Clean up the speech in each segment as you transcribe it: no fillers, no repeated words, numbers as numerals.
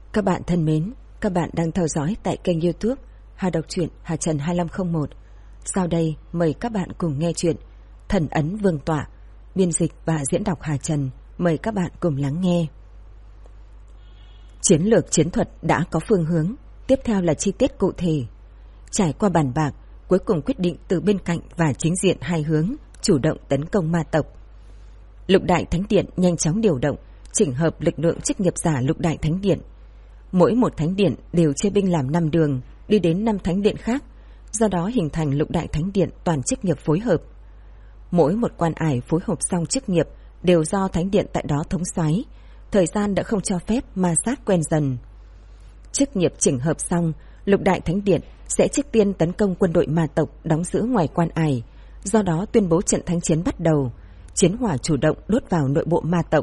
Các bạn thân mến, các bạn đang theo dõi tại kênh YouTube Hà Đọc truyện Hà Trần 2501. Sau đây mời các bạn cùng nghe chuyện Thần ấn Vương tọa, biên dịch và diễn đọc Hà Trần. Mời các bạn cùng lắng nghe. Chiến lược chiến thuật đã có phương hướng, tiếp theo là chi tiết cụ thể. Trải qua bàn bạc, cuối cùng quyết định từ bên cạnh và chính diện hai hướng chủ động tấn công ma tộc. Lục Đại Thánh Điện nhanh chóng điều động, chỉnh hợp lực lượng chức nghiệp giả Lục Đại Thánh Điện. Mỗi một thánh điện đều chia binh làm 5 đường, đi đến 5 thánh điện khác, do đó hình thành Lục Đại Thánh Điện toàn chức nghiệp phối hợp. Mỗi một quan ải phối hợp xong chức nghiệp đều do thánh điện tại đó thống soái, thời gian đã không cho phép ma sát quen dần. Chức nghiệp chỉnh hợp xong, Lục Đại Thánh Điện sẽ trước tiên tấn công quân đội ma tộc đóng giữ ngoài quan ải, do đó tuyên bố trận thánh chiến bắt đầu, chiến hỏa chủ động đốt vào nội bộ ma tộc.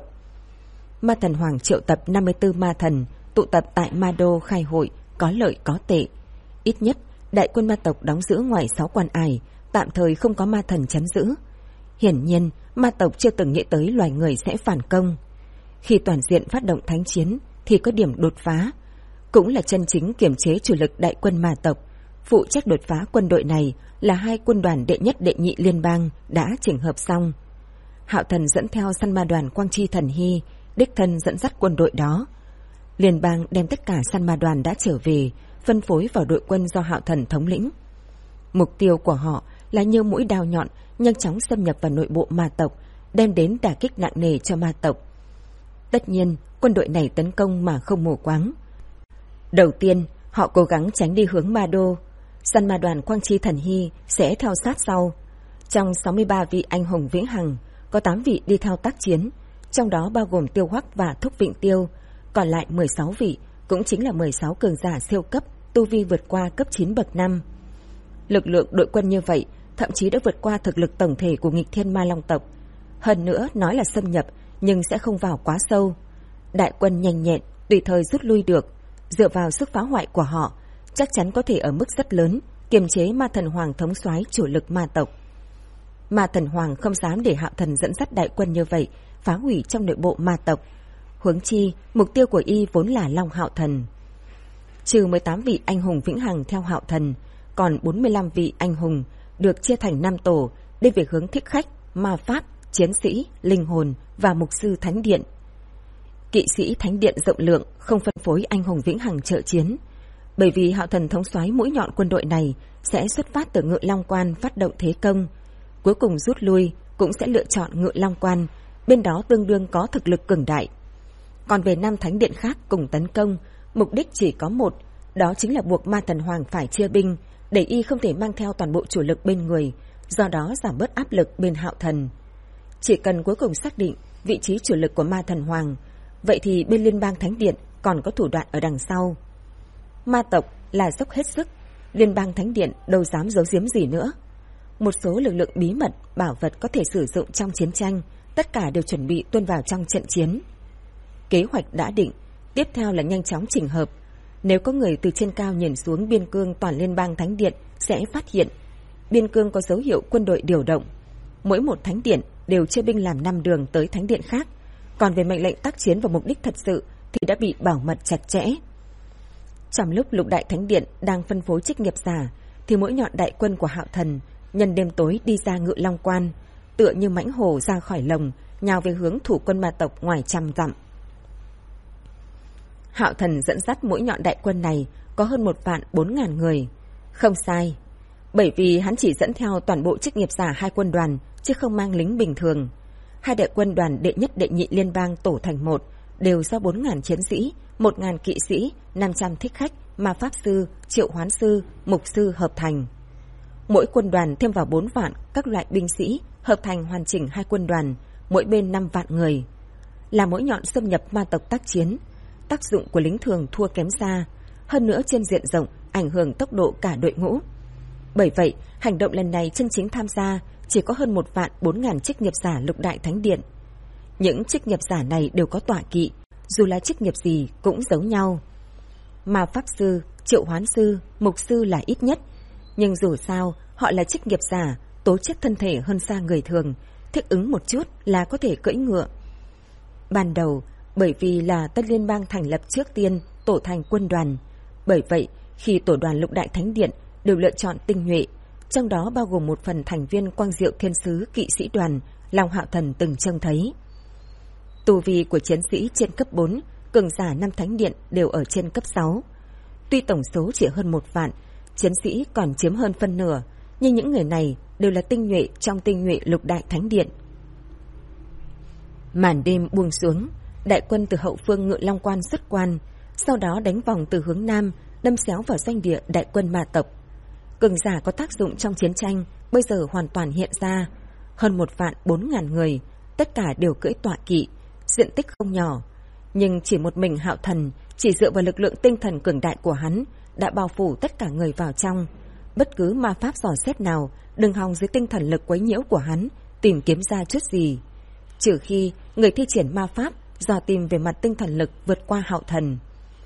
Ma Thần Hoàng triệu tập 54 ma thần tụ tập tại Ma Đô khai hội, có lợi có tệ. Ít nhất, đại quân ma tộc đóng giữ ngoài 6 quan ải, tạm thời không có ma thần trấn giữ. Hiển nhiên, ma tộc chưa từng nghĩ tới loài người sẽ phản công. Khi toàn diện phát động thánh chiến thì có điểm đột phá, cũng là chân chính kiểm chế chủ lực đại quân ma tộc. Phụ trách đột phá quân đội này là 2 quân đoàn đệ nhất đệ nhị liên bang đã chỉnh hợp xong. Hạo Thần dẫn theo săn ma đoàn Quang Chi Thần Hy, đích thân dẫn dắt quân đội đó. Liên bang đem tất cả săn ma đoàn đã trở về, phân phối vào đội quân do Hạo Thần thống lĩnh. Mục tiêu của họ là như mũi đao nhọn, nhanh chóng xâm nhập vào nội bộ ma tộc, đem đến đả kích nặng nề cho ma tộc. Tất nhiên, quân đội này tấn công mà không mù quáng. Đầu tiên, họ cố gắng tránh đi hướng Ma Đô. Săn ma đoàn Quang Chi Thần Hy sẽ theo sát sau. Trong 63 vị anh hùng vĩnh hằng, có 8 vị đi theo tác chiến, trong đó bao gồm Tiêu Hoắc và Thúc Vịnh Tiêu. Còn lại 16 vị, cũng chính là 16 cường giả siêu cấp, tu vi vượt qua cấp 9 bậc 5. Lực lượng đội quân như vậy, thậm chí đã vượt qua thực lực tổng thể của nghịch thiên ma long tộc. Hơn nữa, nói là xâm nhập, nhưng sẽ không vào quá sâu. Đại quân nhanh nhẹn, tùy thời rút lui được. Dựa vào sức phá hoại của họ, chắc chắn có thể ở mức rất lớn, kiềm chế Ma Thần Hoàng thống soái chủ lực ma tộc. Ma Thần Hoàng không dám để Hạo Thần dẫn dắt đại quân như vậy, phá hủy trong nội bộ ma tộc. Huống chi, mục tiêu của y vốn là Long Hạo Thần. Trừ 18 vị anh hùng vĩnh hằng theo Hạo Thần, còn 45 vị anh hùng được chia thành 5 tổ đi về hướng thích khách, ma pháp, chiến sĩ, linh hồn và mục sư thánh điện. Kỵ sĩ thánh điện rộng lượng không phân phối anh hùng vĩnh hằng trợ chiến, bởi vì Hạo Thần thống soái mũi nhọn quân đội này sẽ xuất phát từ Ngự Long Quan phát động thế công, cuối cùng rút lui cũng sẽ lựa chọn Ngự Long Quan, bên đó tương đương có thực lực cường đại. Còn về 5 thánh điện khác cùng tấn công, mục đích chỉ có một, đó chính là buộc Ma Thần Hoàng phải chia binh, để y không thể mang theo toàn bộ chủ lực bên người, do đó giảm bớt áp lực bên Hạo Thần. Chỉ cần cuối cùng xác định vị trí chủ lực của Ma Thần Hoàng, vậy thì bên Liên bang Thánh Điện còn có thủ đoạn ở đằng sau. Ma tộc là dốc hết sức, Liên bang Thánh Điện đâu dám giấu giếm gì nữa. Một số lực lượng bí mật, bảo vật có thể sử dụng trong chiến tranh, tất cả đều chuẩn bị tuôn vào trong trận chiến. Kế hoạch đã định, tiếp theo là nhanh chóng chỉnh hợp. Nếu có người từ trên cao nhìn xuống biên cương toàn Liên bang Thánh Điện sẽ phát hiện biên cương có dấu hiệu quân đội điều động. Mỗi một thánh điện đều chia binh làm 5 đường tới thánh điện khác, còn về mệnh lệnh tác chiến và mục đích thật sự thì đã bị bảo mật chặt chẽ. Trong lúc Lục Đại Thánh Điện đang phân phối chức nghiệp giả, thì mỗi nhọn đại quân của Hạo Thần nhân đêm tối đi ra Ngự Long Quan, tựa như mãnh hổ ra khỏi lồng, nhào về hướng thủ quân ma tộc ngoài 100 dặm. Hạo Thần dẫn dắt mỗi nhọn đại quân này có hơn 1.400.000 người. Không sai, bởi vì hắn chỉ dẫn theo toàn bộ chức nghiệp giả 2 quân đoàn, chứ không mang lính bình thường. 2 đại quân đoàn đệ nhất đệ nhị liên bang tổ thành một, đều do 4.000 chiến sĩ, 1.000 kỵ sĩ, 500 thích khách, ma pháp sư, triệu hoán sư, mục sư hợp thành. Mỗi quân đoàn thêm vào 4 vạn các loại binh sĩ, hợp thành hoàn chỉnh 2 quân đoàn, mỗi bên 5 vạn người. Là mỗi nhọn xâm nhập ma tộc tác chiến, tác dụng của lính thường thua kém xa, hơn nữa trên diện rộng ảnh hưởng tốc độ cả đội ngũ. Bởi vậy, hành động lần này chân chính tham gia chỉ có hơn 1.400.000 chức nghiệp giả Lục Đại Thánh Điện. Những chức nghiệp giả này đều có tọa kỵ, dù là chức nghiệp gì cũng giống nhau. Ma pháp sư, triệu hoán sư, mục sư là ít nhất, nhưng dù sao họ là chức nghiệp giả, tố chất thân thể hơn xa người thường, thích ứng một chút là có thể cưỡi ngựa. Ban đầu, bởi vì là Tân Liên bang thành lập trước tiên tổ thành quân đoàn. Bởi vậy, khi tổ đoàn Lục Đại Thánh Điện đều lựa chọn tinh nhuệ, trong đó bao gồm một phần thành viên Quang Diệu Thiên Sứ kỵ sĩ đoàn Long Hạo Thần từng trông thấy. Tu vi của chiến sĩ trên cấp 4, cường giả 5 thánh điện đều ở trên cấp 6. Tuy tổng số chỉ hơn 1 vạn, chiến sĩ còn chiếm hơn phân nửa, nhưng những người này đều là tinh nhuệ trong tinh nhuệ Lục Đại Thánh Điện. Màn đêm buông xuống, đại quân từ hậu phương Ngự Long Quan xuất quan, sau đó đánh vòng từ hướng nam, đâm xéo vào doanh địa đại quân ma tộc. Cường giả có tác dụng trong chiến tranh bây giờ hoàn toàn hiện ra, hơn 1.400.000 người, tất cả đều cưỡi tọa kỵ, diện tích không nhỏ, nhưng chỉ một mình Hạo Thần chỉ dựa vào lực lượng tinh thần cường đại của hắn đã bao phủ tất cả người vào trong. Bất cứ ma pháp dò xét nào đừng hòng dưới tinh thần lực quấy nhiễu của hắn tìm kiếm ra chút gì, trừ khi người thi triển ma pháp dò tìm về mặt tinh thần lực vượt qua Hạo Thần.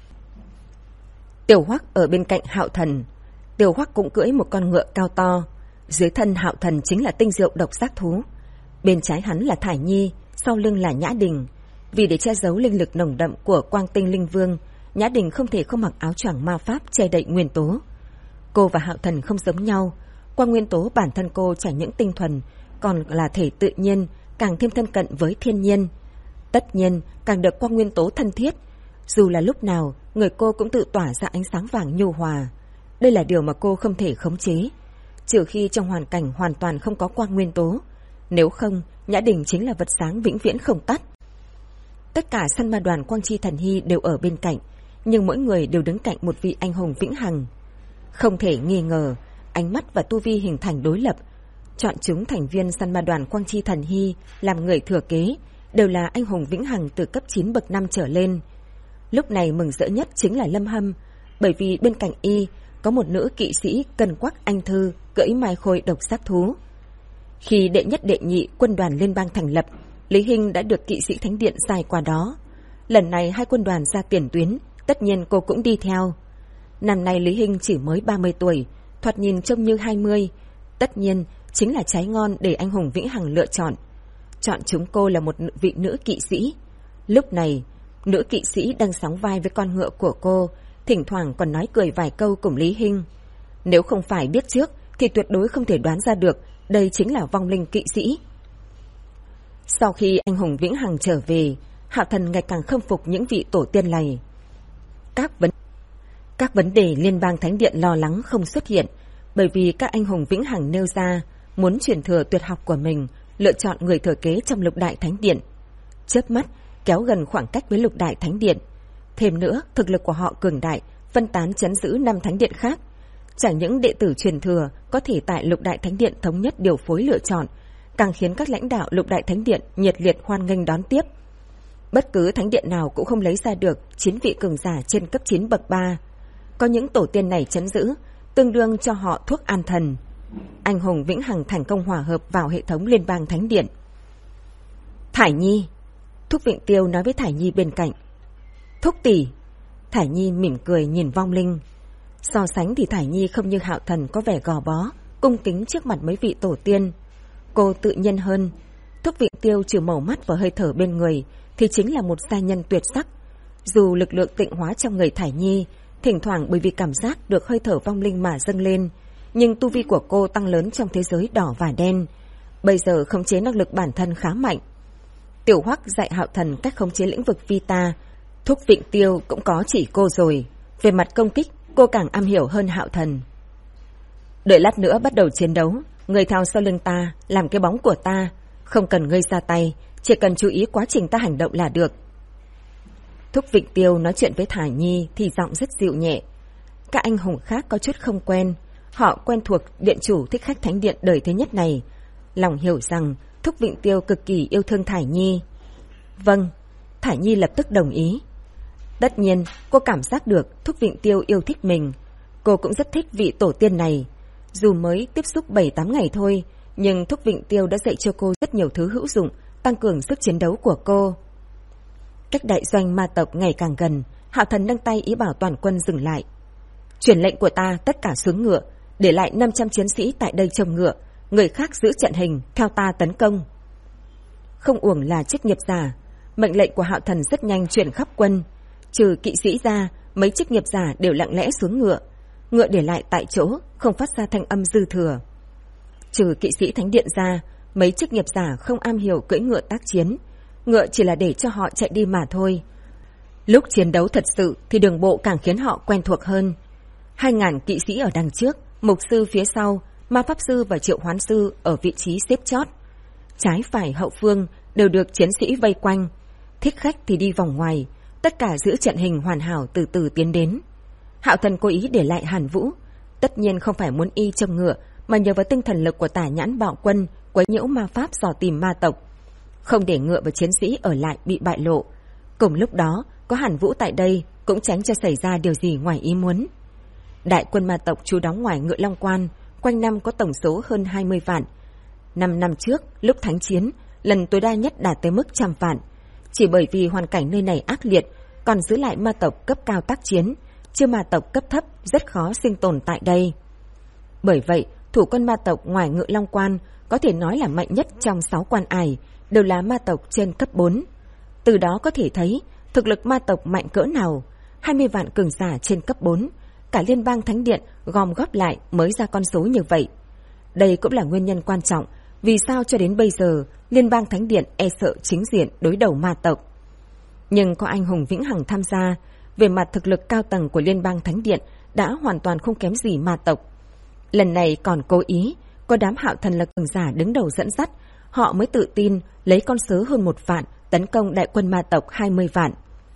Tiểu Hoắc ở bên cạnh Hạo Thần. Tiểu Hoắc cũng cưỡi một con ngựa cao to. Dưới thân Hạo Thần chính là tinh diệu độc giác thú. Bên trái hắn là Thải Nhi, sau lưng là Nhã Đình. Vì để che giấu linh lực nồng đậm của Quang Tinh Linh Vương, Nhã Đình không thể không mặc áo choàng ma pháp che đậy nguyên tố. Cô và Hạo Thần không giống nhau. Quang nguyên tố bản thân cô chẳng những tinh thuần, còn là thể tự nhiên, càng thêm thân cận với thiên nhiên. Tất nhiên, càng được quang nguyên tố thân thiết. Dù là lúc nào, người cô cũng tự tỏa ra ánh sáng vàng nhu hòa. Đây là điều mà cô không thể khống chế, trừ khi trong hoàn cảnh hoàn toàn không có quang nguyên tố. Nếu không, Nhã Đình chính là vật sáng vĩnh viễn không tắt. Tất cả săn ma đoàn Quang Chi Thần Hy đều ở bên cạnh, nhưng mỗi người đều đứng cạnh một vị anh hùng vĩnh hằng. Không thể nghi ngờ, ánh mắt và tu vi hình thành đối lập. Chọn chúng thành viên săn ma đoàn Quang Chi Thần Hy làm người thừa kế, đều là anh hùng vĩnh hằng từ cấp 9 bậc 5 trở lên. Lúc này mừng rỡ nhất chính là Lâm Hâm, bởi vì bên cạnh y có một nữ kỵ sĩ Cân Quắc Anh Thư cưỡi mai khôi độc giác thú. Khi đệ nhất đệ nhị quân đoàn liên bang thành lập, Lý Hinh đã được kỵ sĩ thánh điện sai qua đó. Lần này hai quân đoàn ra tiền tuyến, tất nhiên cô cũng đi theo. Năm nay Lý Hinh chỉ mới 30 tuổi, thoạt nhìn trông như 20, tất nhiên chính là trái ngon để anh hùng vĩnh hằng lựa chọn. Chọn chúng cô là một vị nữ kỵ sĩ. Lúc này, nữ kỵ sĩ đang sóng vai với con ngựa của cô, thỉnh thoảng còn nói cười vài câu cùng Lý Hinh. Nếu không phải biết trước thì tuyệt đối không thể đoán ra được đây chính là vong linh kỵ sĩ. Sau khi anh hùng vĩnh hằng trở về, Hạo Thần ngày càng khâm phục những vị tổ tiên này. Các vấn đề liên bang thánh điện lo lắng không xuất hiện, bởi vì các anh hùng vĩnh hằng nêu ra muốn truyền thừa tuyệt học của mình, lựa chọn người thừa kế trong Lục Đại Thánh Điện. Chớp mắt kéo gần khoảng cách với Lục Đại Thánh Điện. Thêm nữa, thực lực của họ cường đại, phân tán trấn giữ 5 thánh điện khác. Chẳng những đệ tử truyền thừa có thể tại Lục Đại Thánh Điện thống nhất điều phối lựa chọn, càng khiến các lãnh đạo Lục Đại Thánh Điện nhiệt liệt hoan nghênh đón tiếp. Bất cứ thánh điện nào cũng không lấy ra được 9 vị cường giả trên cấp 9 bậc 3. Có những tổ tiên này trấn giữ, tương đương cho họ thuốc an thần. Anh hùng vĩnh hằng thành công hòa hợp vào hệ thống liên bang thánh điện. Thải Nhi, Thúc Vịnh Tiêu nói với Thải Nhi bên cạnh. Thúc tỷ. Thải Nhi mỉm cười nhìn vong linh. So sánh thì Thải Nhi không như Hạo Thần có vẻ gò bó, cung kính trước mặt mấy vị tổ tiên. Cô tự nhiên hơn. Thúc Vịnh Tiêu trừ màu mắt và hơi thở bên người thì chính là một giai nhân tuyệt sắc. Dù lực lượng tịnh hóa trong người Thải Nhi thỉnh thoảng bởi vì cảm giác được hơi thở vong linh mà dâng lên, nhưng tu vi của cô tăng lớn trong thế giới đỏ và đen. Bây giờ khống chế năng lực bản thân khá mạnh. Tiểu Hoắc dạy Hạo Thần cách khống chế lĩnh vực Vita. Thúc Vịnh Tiêu cũng có chỉ cô rồi. Về mặt công kích, cô càng am hiểu hơn Hạo Thần. Đợi lát nữa bắt đầu chiến đấu, người theo sau lưng ta, làm cái bóng của ta. Không cần ngươi ra tay, chỉ cần chú ý quá trình ta hành động là được. Thúc Vịnh Tiêu nói chuyện với Thải Nhi thì giọng rất dịu nhẹ. Các anh hùng khác có chút không quen. Họ quen thuộc điện chủ thích khách thánh điện đời thứ nhất này. Lòng hiểu rằng Thúc Vịnh Tiêu cực kỳ yêu thương Thải Nhi. Vâng, Thải Nhi lập tức đồng ý. Tất nhiên, cô cảm giác được Thúc Vịnh Tiêu yêu thích mình. Cô cũng rất thích vị tổ tiên này. Dù mới tiếp xúc 7-8 ngày thôi, nhưng Thúc Vịnh Tiêu đã dạy cho cô rất nhiều thứ hữu dụng, tăng cường sức chiến đấu của cô. Cách đại doanh ma tộc ngày càng gần, Hạo Thần nâng tay ý bảo toàn quân dừng lại. Truyền lệnh của ta tất cả xuống ngựa, để lại 500 chiến sĩ tại đây trông ngựa, người khác giữ trận hình, theo ta tấn công. Không uổng là chức nghiệp giả, mệnh lệnh của Hạo Thần rất nhanh truyền khắp quân. Trừ kỵ sĩ ra, mấy chức nghiệp giả đều lặng lẽ xuống ngựa. Ngựa để lại tại chỗ, không phát ra thanh âm dư thừa. Trừ kỵ sĩ thánh điện ra, mấy chức nghiệp giả không am hiểu cưỡi ngựa tác chiến. Ngựa chỉ là để cho họ chạy đi mà thôi. Lúc chiến đấu thật sự thì đường bộ càng khiến họ quen thuộc hơn. 2.000 kỵ sĩ ở đằng trước, mục sư phía sau, ma pháp sư và triệu hoán sư ở vị trí xếp chót. Trái phải hậu phương đều được chiến sĩ vây quanh. Thích khách thì đi vòng ngoài, tất cả giữ trận hình hoàn hảo từ từ tiến đến. Hạo Thần cố ý để lại Hàn Vũ, tất nhiên không phải muốn y trông ngựa, mà nhờ vào tinh thần lực của Tả Nhãn Bạo Quân quấy nhiễu ma pháp dò tìm ma tộc, không để ngựa và chiến sĩ ở lại bị bại lộ. Cùng lúc đó, có Hàn Vũ tại đây cũng tránh cho xảy ra điều gì ngoài ý muốn. Đại quân ma tộc trú đóng ngoài Ngự Long Quan, quanh năm có tổng số hơn 20 vạn. 5 năm trước, lúc thánh chiến, lần tối đa nhất đạt tới mức 100 vạn. Chỉ bởi vì hoàn cảnh nơi này ác liệt, còn giữ lại ma tộc cấp cao tác chiến, chứ ma tộc cấp thấp rất khó sinh tồn tại đây. Bởi vậy, thủ quân ma tộc ngoài Ngự Long Quan có thể nói là mạnh nhất trong 6 quan ải, đều là ma tộc trên cấp 4. Từ đó có thể thấy thực lực ma tộc mạnh cỡ nào. 20 vạn cường giả trên cấp 4, cả liên bang thánh điện gom góp lại mới ra con số như vậy. Đây cũng là nguyên nhân quan trọng vì sao cho đến bây giờ liên bang thánh điện e sợ chính diện đối đầu ma tộc. Nhưng có anh hùng vĩnh hằng tham gia, về mặt thực lực cao tầng của liên bang thánh điện đã hoàn toàn không kém gì ma tộc. Lần này còn cố ý, có đám Hạo Thần là cường giả đứng đầu dẫn dắt, họ mới tự tin lấy con số hơn 1 vạn tấn công đại quân ma tộc 20 vạn.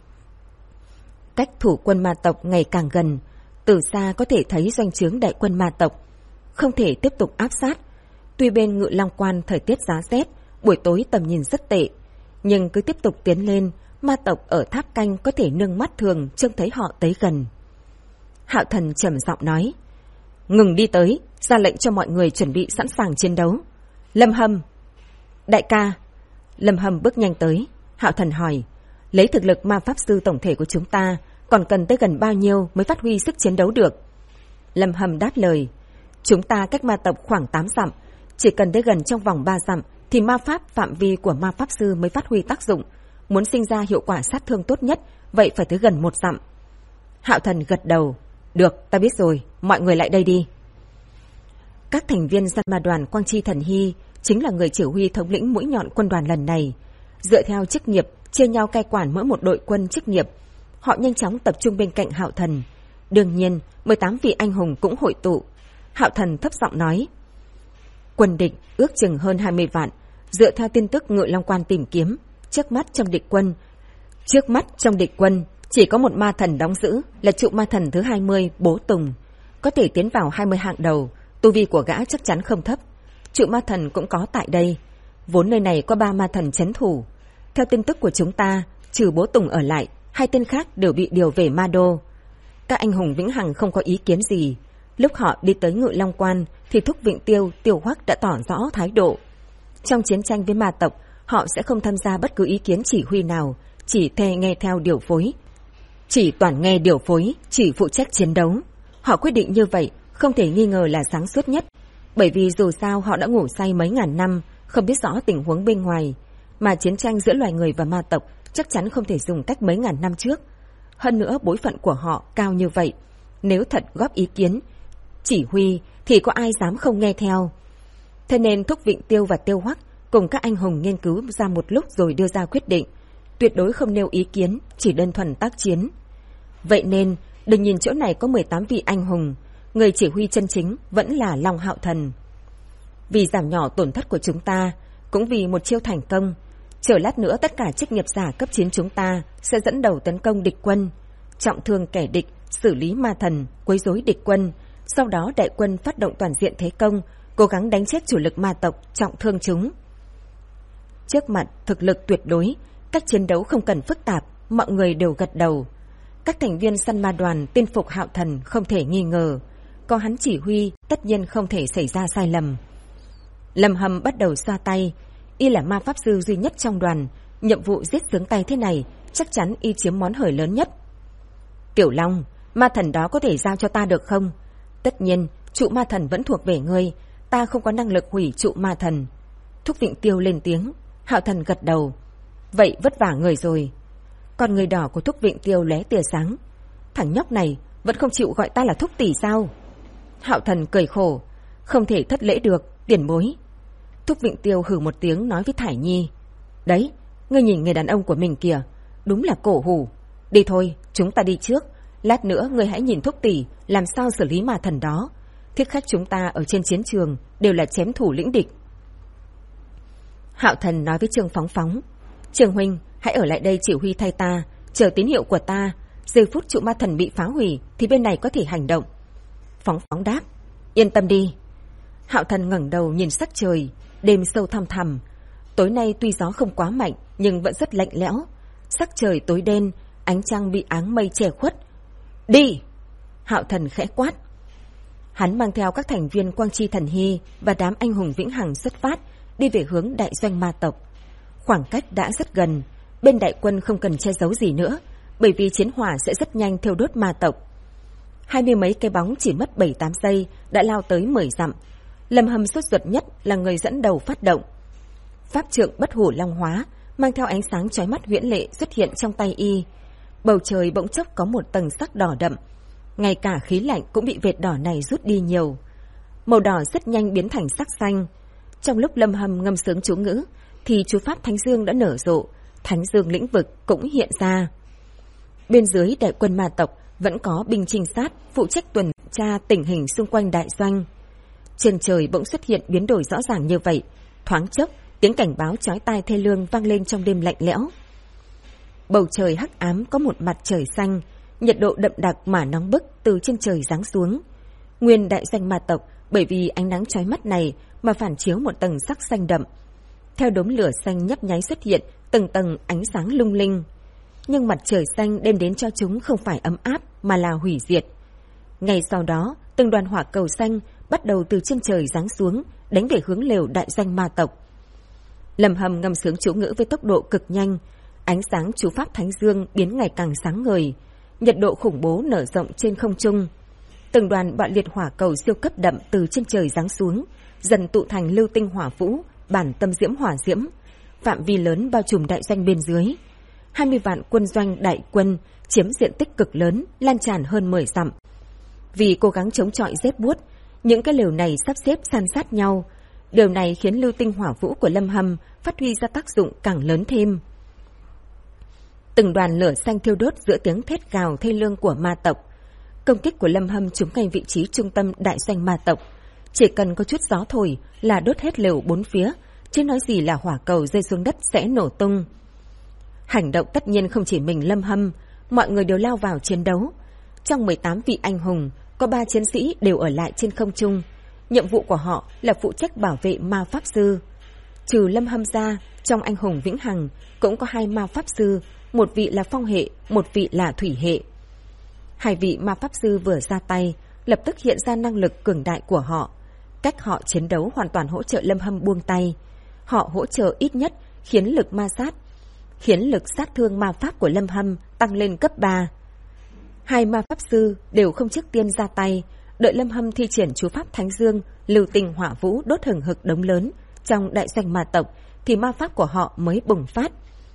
Cách thủ quân ma tộc ngày càng gần, từ xa có thể thấy doanh trướng đại quân ma tộc. Không thể tiếp tục áp sát. Tuy bên Ngự Long Quan thời tiết giá rét, buổi tối tầm nhìn rất tệ, nhưng cứ tiếp tục tiến lên, ma tộc ở tháp canh có thể nâng mắt thường trông thấy họ tới gần. Hạo Thần trầm giọng nói: "Ngừng đi tới, ra lệnh cho mọi người chuẩn bị sẵn sàng chiến đấu." Lâm Hâm. Đại ca. Lâm Hâm bước nhanh tới. Hạo Thần hỏi: "Lấy thực lực ma pháp sư tổng thể của chúng ta, còn cần tới gần bao nhiêu mới phát huy sức chiến đấu được?" Lâm Hâm đáp lời: "Chúng ta cách ma tộc khoảng 8 dặm, chỉ cần tới gần trong vòng 3 dặm thì ma pháp phạm vi của ma pháp sư mới phát huy tác dụng. Muốn sinh ra hiệu quả sát thương tốt nhất, vậy phải tới gần 1 dặm." Hạo Thần gật đầu: "Được, ta biết rồi, mọi người lại đây đi." Các thành viên Gian Ma đoàn Quang Chi Thần Hy chính là người chỉ huy thống lĩnh mũi nhọn quân đoàn lần này. Dựa theo chức nghiệp, chia nhau cai quản mỗi một đội quân chức nghiệp. Họ nhanh chóng tập trung bên cạnh Hạo Thần. Đương nhiên, 18 vị anh hùng cũng hội tụ. Hạo Thần thấp giọng nói: "Quân địch ước chừng hơn 20 vạn, dựa theo tin tức Ngự Long Quan tìm kiếm, trước mắt trong địch quân chỉ có một ma thần đóng giữ, là trụ ma thần thứ 20 Bố Tùng, có thể tiến vào 20 hạng đầu, tu vi của gã chắc chắn không thấp. Trụ ma thần cũng có tại đây, vốn nơi này có 3 ma thần trấn thủ. Theo tin tức của chúng ta, trừ Bố Tùng ở lại, 2 tên khác đều bị điều về Ma Đô." Các anh hùng vĩnh hằng không có ý kiến gì. Lúc họ đi tới Ngự Long Quan thì Thúc Vịnh Tiêu, Tiêu Hoắc đã tỏ rõ thái độ. Trong chiến tranh với ma tộc, họ sẽ không tham gia bất cứ ý kiến chỉ huy nào, chỉ nghe theo điều phối. Chỉ phụ trách chiến đấu. Họ quyết định như vậy không thể nghi ngờ là sáng suốt nhất, bởi vì dù sao họ đã ngủ say mấy ngàn năm, không biết rõ tình huống bên ngoài, mà chiến tranh giữa loài người và ma tộc chắc chắn không thể dùng cách mấy ngàn năm trước. Hơn nữa bối phận của họ cao như vậy, nếu thật góp ý kiến, chỉ huy thì có ai dám không nghe theo. Thế nên Thúc Vịnh Tiêu và Tiêu Hoắc cùng các anh hùng nghiên cứu ra một lúc rồi đưa ra quyết định, tuyệt đối không nêu ý kiến, chỉ đơn thuần tác chiến. Vậy nên, đừng nhìn chỗ này có 18 vị anh hùng, người chỉ huy chân chính vẫn là Long Hạo Thần. Vì giảm nhỏ tổn thất của chúng ta, cũng vì một chiêu thành công, chờ lát nữa tất cả chức nghiệp giả cấp chiến chúng ta sẽ dẫn đầu tấn công địch quân, trọng thương kẻ địch, xử lý ma thần, quấy rối địch quân, sau đó đại quân phát động toàn diện thế công, cố gắng đánh chết chủ lực ma tộc, trọng thương chúng. Trước mặt thực lực tuyệt đối, cách chiến đấu không cần phức tạp, mọi người đều gật đầu. Các thành viên săn ma đoàn tin phục Hạo Thần không thể nghi ngờ, có hắn chỉ huy tất nhiên không thể xảy ra sai lầm. Lâm Hâm bắt đầu xoa tay, y là ma pháp sư duy nhất trong đoàn, nhiệm vụ giết sướng tay thế này chắc chắn y chiếm món hời lớn nhất. "Tiểu Long, ma thần đó có thể giao cho ta được không?" "Tất nhiên, trụ ma thần vẫn thuộc về ngươi, ta không có năng lực hủy trụ ma thần." Thúc Vịnh Tiêu lên tiếng. Hạo Thần gật đầu: "Vậy vất vả người rồi." Còn người đỏ của Thúc Vịnh Tiêu lóe tia sáng: thằng nhóc này vẫn không chịu gọi ta là thúc tỷ sao? Hạo Thần cười khổ, không thể thất lễ được, tiền bối. Thúc Vịnh Tiêu hừ một tiếng nói với Thải Nhi, đấy, ngươi nhìn người đàn ông của mình kìa, đúng là cổ hủ. Đi thôi, chúng ta đi trước, lát nữa ngươi hãy nhìn thúc tỷ làm sao xử lý ma thần đó. Thiết khách chúng ta ở trên chiến trường đều là chém thủ lĩnh địch. Hạo Thần nói với Trương Phóng Phóng, Trương huynh, hãy ở lại đây chỉ huy thay ta, chờ tín hiệu của ta. Giây phút trụ ma thần bị phá hủy thì bên này có thể hành động. Phóng Phóng đáp, yên tâm đi. Hạo Thần ngẩng đầu nhìn sắc trời, đêm sâu thăm thẳm. Tối nay tuy gió không quá mạnh nhưng vẫn rất lạnh lẽo. Sắc trời tối đen, ánh trăng bị áng mây che khuất. Đi! Hạo Thần khẽ quát. Hắn mang theo các thành viên Quang Chi Thần Hy và đám anh hùng vĩnh hằng xuất phát, đi về hướng đại doanh ma tộc. Khoảng cách đã rất gần, bên đại quân không cần che giấu gì nữa, bởi vì chiến hỏa sẽ rất nhanh thiêu đốt ma tộc. 20 mấy cái bóng chỉ mất 7-8 giây đã lao tới 10 dặm. Lâm Hâm sốt ruột nhất là người dẫn đầu phát động. Pháp trượng Bất Hủ Long Hóa mang theo ánh sáng chói mắt huyễn lệ xuất hiện trong tay y. Bầu trời bỗng chốc có một tầng sắc đỏ đậm, ngay cả khí lạnh cũng bị vệt đỏ này rút đi nhiều. Màu đỏ rất nhanh biến thành sắc xanh. Trong lúc Lâm Hâm ngâm sướng chú ngữ thì chú pháp Thánh Dương đã nở rộ, Thánh Dương lĩnh vực cũng hiện ra. Bên dưới đại quân ma tộc vẫn có binh trinh sát phụ trách tuần tra tình hình xung quanh đại doanh. Trên trời bỗng xuất hiện biến đổi rõ ràng như vậy, thoáng chốc tiếng cảnh báo chói tai thê lương vang lên trong đêm lạnh lẽo. Bầu trời hắc ám có một mặt trời xanh, nhiệt độ đậm đặc mà nóng bức từ trên trời giáng xuống. Nguyên đại doanh ma tộc bởi vì ánh nắng chói mắt này mà phản chiếu một tầng sắc xanh đậm. Theo đốm lửa xanh nhấp nháy xuất hiện từng tầng ánh sáng lung linh. Nhưng mặt trời xanh đem đến cho chúng không phải ấm áp mà là hủy diệt. Ngay sau đó, từng đoàn hỏa cầu xanh bắt đầu từ trên trời giáng xuống, đánh về hướng lều đại doanh ma tộc. Lâm Hâm ngâm sướng chú ngữ với tốc độ cực nhanh, ánh sáng chú pháp Thánh Dương biến ngày càng sáng ngời, nhiệt độ khủng bố nở rộng trên không trung. Từng đoàn bạo liệt hỏa cầu siêu cấp đậm từ trên trời giáng xuống, dần tụ thành lưu tinh hỏa vũ, bản tâm diễm hỏa diễm, phạm vi lớn bao trùm đại doanh bên dưới. 20 vạn quân doanh đại quân chiếm diện tích cực lớn, lan tràn hơn 10 dặm. Vì cố gắng chống chọi rét buốt, những cái lều này sắp xếp san sát nhau. Điều này khiến lưu tinh hỏa vũ của Lâm Hâm phát huy ra tác dụng càng lớn thêm. Từng đoàn lửa xanh thiêu đốt giữa tiếng thét gào thê lương của ma tộc. Công kích của Lâm Hâm trúng ngay vị trí trung tâm đại doanh ma tộc. Chỉ cần có chút gió thổi là đốt hết lều bốn phía, chứ nói gì là hỏa cầu rơi xuống đất sẽ nổ tung. Hành động tất nhiên không chỉ mình Lâm Hâm, mọi người đều lao vào chiến đấu. Trong 18 vị anh hùng, có 3 chiến sĩ đều ở lại trên không trung. Nhiệm vụ của họ là phụ trách bảo vệ ma pháp sư. Trừ Lâm Hâm ra, trong anh hùng vĩnh hằng cũng có 2 ma pháp sư, một vị là phong hệ, một vị là thủy hệ. 2 vị ma pháp sư vừa ra tay, lập tức hiện ra năng lực cường đại của họ. Cách họ chiến đấu hoàn toàn hỗ trợ Lâm Hâm buông tay. Họ hỗ trợ ít nhất khiến lực sát thương ma pháp của Lâm Hâm tăng lên cấp 3. 2 ma pháp sư đều không trước tiên ra tay, đợi Lâm Hâm thi triển chú pháp Thánh Dương, lưu tinh hỏa vũ đốt hừng hực đống lớn trong đại doanh ma tộc thì ma pháp của họ mới bùng phát.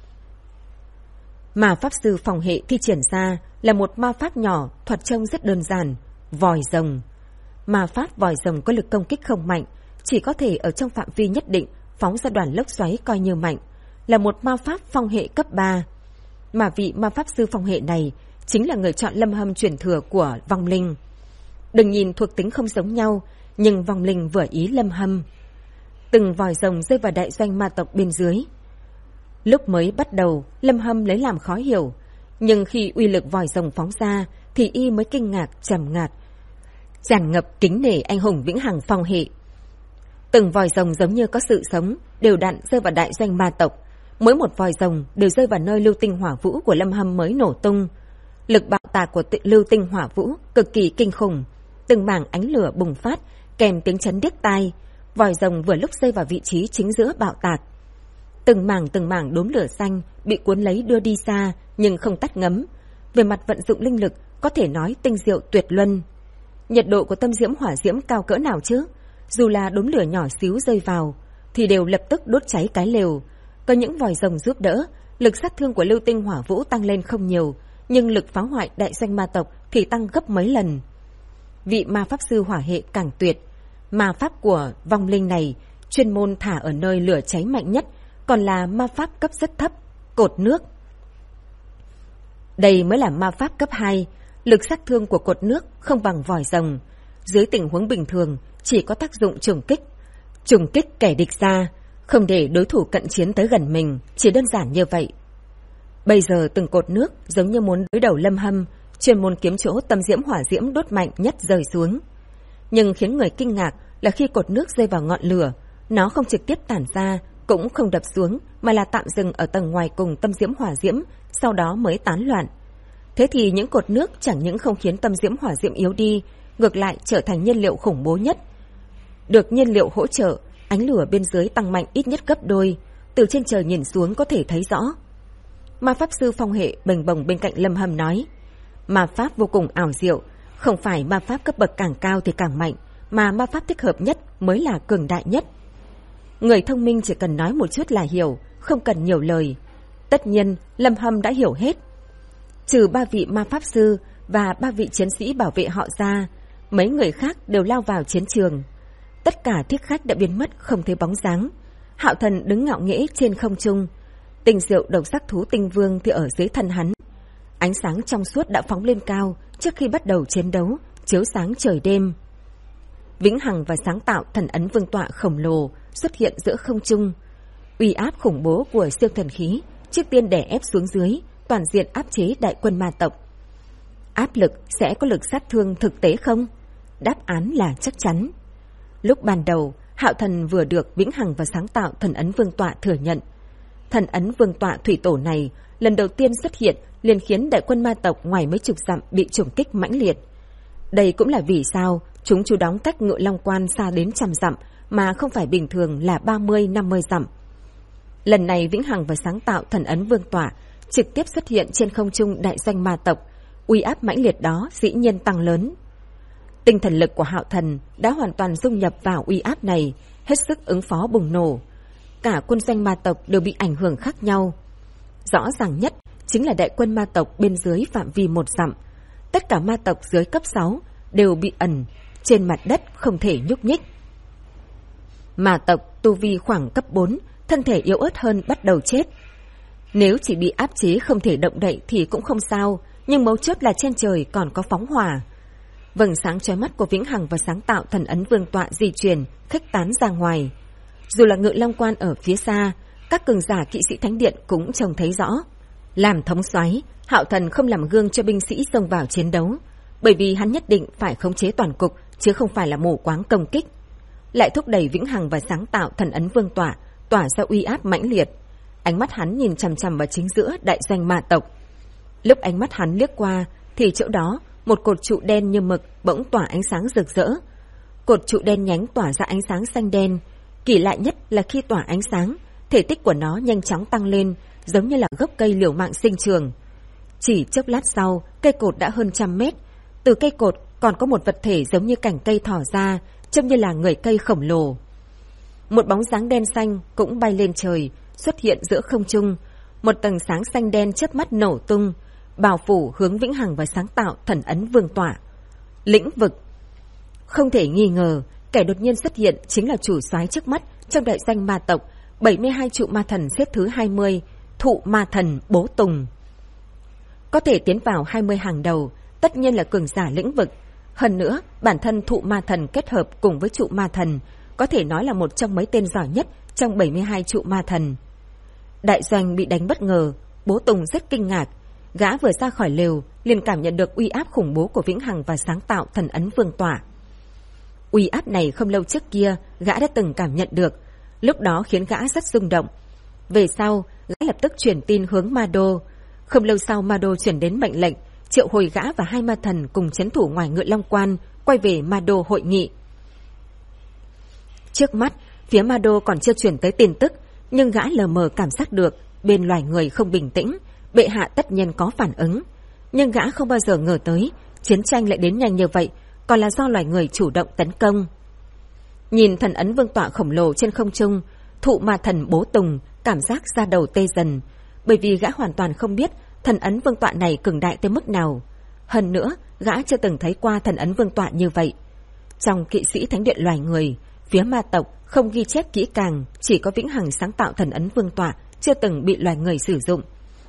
Ma pháp sư phòng hệ thi triển ra là một ma pháp nhỏ, thoạt trông rất đơn giản, vòi rồng. Ma pháp vòi rồng có lực công kích không mạnh, chỉ có thể ở trong phạm vi nhất định phóng ra đoàn lốc xoáy coi như mạnh, là một ma pháp phong hệ cấp 3. Mà vị ma pháp sư phong hệ này chính là người chọn Lâm Hâm chuyển thừa của vong linh. Đừng nhìn thuộc tính không giống nhau, nhưng vong linh vừa ý Lâm Hâm. Từng vòi rồng rơi vào đại doanh ma tộc bên dưới. Lúc mới bắt đầu, Lâm Hâm lấy làm khó hiểu, nhưng khi uy lực vòi rồng phóng ra thì y mới kinh ngạc trầm ngạt, tràn ngập kính nể anh hùng vĩnh hằng phong hệ. Từng vòi rồng giống như có sự sống, đều đặn rơi vào đại doanh ma tộc. Mỗi một vòi rồng đều rơi vào nơi lưu tinh hỏa vũ của Lâm Hâm mới nổ tung. Lực bạo tạc của lưu tinh hỏa vũ cực kỳ kinh khủng, từng mảng ánh lửa bùng phát kèm tiếng chấn điếc tai. Vòi rồng vừa lúc rơi vào vị trí chính giữa bạo tạc. Từng mảng đốm lửa xanh bị cuốn lấy đưa đi xa nhưng không tắt ngấm. Về mặt vận dụng linh lực có thể nói tinh diệu tuyệt luân. Nhiệt độ của tâm diễm hỏa diễm cao cỡ nào chứ? Dù là đốm lửa nhỏ xíu rơi vào thì đều lập tức đốt cháy cái lều. Có những vòi rồng giúp đỡ, lực sát thương của lưu tinh hỏa vũ tăng lên không nhiều, nhưng lực phá hoại đại doanh ma tộc thì tăng gấp mấy lần. Vị ma pháp sư hỏa hệ càng tuyệt, ma pháp của vong linh này chuyên môn thả ở nơi lửa cháy mạnh nhất, còn là ma pháp cấp rất thấp, cột nước. Đây mới là ma pháp cấp 2, lực sát thương của cột nước không bằng vòi rồng. Dưới tình huống bình thường, chỉ có tác dụng trùng kích kẻ địch ra, không để đối thủ cận chiến tới gần mình, chỉ đơn giản như vậy. Bây giờ từng cột nước giống như muốn đối đầu Lâm Hâm, chuyên môn kiếm chỗ tâm diễm hỏa diễm đốt mạnh nhất rơi xuống. Nhưng khiến người kinh ngạc là khi cột nước rơi vào ngọn lửa, nó không trực tiếp tản ra, cũng không đập xuống, mà là tạm dừng ở tầng ngoài cùng tâm diễm hỏa diễm, sau đó mới tán loạn. Thế thì những cột nước chẳng những không khiến tâm diễm hỏa diễm yếu đi, ngược lại trở thành nhiên liệu khủng bố nhất. Được nhiên liệu hỗ trợ, ánh lửa bên dưới tăng mạnh ít nhất gấp đôi, từ trên trời nhìn xuống có thể thấy rõ. Ma pháp sư phong hệ bềnh bồng bên cạnh Lâm Hâm nói, ma pháp vô cùng ảo diệu, không phải ma pháp cấp bậc càng cao thì càng mạnh, mà ma pháp thích hợp nhất mới là cường đại nhất. Người thông minh chỉ cần nói một chút là hiểu, không cần nhiều lời. Tất nhiên Lâm Hâm đã hiểu hết. Trừ 3 vị ma pháp sư và 3 vị chiến sĩ bảo vệ họ ra, mấy người khác đều lao vào chiến trường. Tất cả thích khách đã biến mất không thấy bóng dáng. Hạo Thần đứng ngạo nghễ trên không trung, tinh diệu độc sắc thú tinh vương thì ở dưới thân hắn. Ánh sáng trong suốt đã phóng lên cao trước khi bắt đầu chiến đấu, chiếu sáng trời đêm. Vĩnh hằng và sáng tạo thần ấn vương tọa khổng lồ xuất hiện giữa không trung. Uy áp khủng bố của siêu thần khí trước tiên đè ép xuống dưới, toàn diện áp chế đại quân ma tộc. Áp lực sẽ có lực sát thương thực tế không? Đáp án là chắc chắn. Lúc ban đầu, Hạo Thần vừa được Vĩnh hằng và sáng tạo thần ấn vương tọa thừa nhận. Thần ấn vương tọa thủy tổ này lần đầu tiên xuất hiện liền khiến đại quân ma tộc ngoài mấy chục dặm bị trùng kích mãnh liệt. Đây cũng là vì sao chúng chủ đóng cách Ngự Long Quan xa đến trăm dặm mà không phải bình thường là 30-50 dặm. Lần này Vĩnh hằng và sáng tạo thần ấn vương tọa trực tiếp xuất hiện trên không trung đại doanh ma tộc, uy áp mãnh liệt đó dĩ nhiên tăng lớn. Tinh thần lực của Hạo Thần đã hoàn toàn dung nhập vào uy áp này, hết sức ứng phó bùng nổ. Cả quân doanh ma tộc đều bị ảnh hưởng khác nhau. Rõ ràng nhất chính là đại quân ma tộc bên dưới phạm vi 1 dặm. Tất cả ma tộc dưới cấp 6 đều bị ẩn, trên mặt đất không thể nhúc nhích. Ma tộc tu vi khoảng cấp 4, thân thể yếu ớt hơn bắt đầu chết. Nếu chỉ bị áp chế không thể động đậy thì cũng không sao, nhưng mấu chốt là trên trời còn có phóng hỏa. Vầng sáng chói mắt của Vĩnh hằng và sáng tạo thần ấn vương tọa di chuyển, khuếch tán ra ngoài. Dù là Ngự Long Quan ở phía xa, các cường giả kỵ sĩ thánh điện cũng trông thấy rõ. Làm thống soái, Hạo Thần không làm gương cho binh sĩ xông vào chiến đấu, bởi vì hắn nhất định phải khống chế toàn cục, chứ không phải là mù quáng công kích. Lại thúc đẩy Vĩnh hằng và sáng tạo thần ấn vương tọa tỏa ra uy áp mãnh liệt. Ánh mắt hắn nhìn chằm chằm vào chính giữa đại doanh ma tộc. Lúc ánh mắt hắn liếc qua thì chỗ đó một cột trụ đen như mực bỗng tỏa ánh sáng rực rỡ. Cột trụ đen nhánh tỏa ra ánh sáng xanh đen. Kỳ lạ nhất là khi tỏa ánh sáng, thể tích của nó nhanh chóng tăng lên, giống như là gốc cây liều mạng sinh trường. Chỉ chốc lát sau, cây cột đã hơn 100 mét. Từ cây cột còn có một vật thể giống như cành cây thỏ ra, trông như là người cây khổng lồ. Một bóng dáng đen xanh cũng bay lên trời, xuất hiện giữa không trung. Một tầng sáng xanh đen chớp mắt nổ tung, bao phủ hướng Vĩnh hằng và sáng tạo thần ấn vương tọa. Lĩnh vực. Không thể nghi ngờ, kẻ đột nhiên xuất hiện chính là chủ soái trước mắt trong đại doanh ma tộc, 72 trụ ma thần xếp thứ 20, thụ ma thần Bố Tùng. Có thể tiến vào 20 hàng đầu, tất nhiên là cường giả lĩnh vực. Hơn nữa, bản thân thụ ma thần kết hợp cùng với trụ ma thần, có thể nói là một trong mấy tên giỏi nhất trong 72 trụ ma thần. Đại doanh bị đánh bất ngờ, Bố Tùng rất kinh ngạc. Gã vừa ra khỏi lều, liền cảm nhận được uy áp khủng bố của Vĩnh hằng và sáng tạo thần ấn vương tọa. Uy áp này không lâu trước kia, gã đã từng cảm nhận được, lúc đó khiến gã rất rung động. Về sau, gã lập tức truyền tin hướng Ma Đô. Không lâu sau Ma Đô chuyển đến mệnh lệnh, triệu hồi gã và 2 ma thần cùng trấn thủ ngoài Ngự Long Quan, quay về Ma Đô hội nghị. Trước mắt, phía Ma Đô còn chưa chuyển tới tin tức, nhưng gã lờ mờ cảm giác được bên loài người không bình tĩnh, bệ hạ tất nhiên có phản ứng. Nhưng gã không bao giờ ngờ tới chiến tranh lại đến nhanh như vậy, còn là do loài người chủ động tấn công. Nhìn thần ấn vương tọa khổng lồ trên không trung, thụ ma thần Bố Tùng cảm giác da đầu tê dần, bởi vì gã hoàn toàn không biết thần ấn vương tọa này cường đại tới mức nào. Hơn nữa, gã chưa từng thấy qua thần ấn vương tọa như vậy. Trong kỵ sĩ thánh điện loài người, phía ma tộc không ghi chép kỹ càng, chỉ có Vĩnh Hằng sáng tạo thần ấn vương tọa chưa từng bị loài người sử dụng.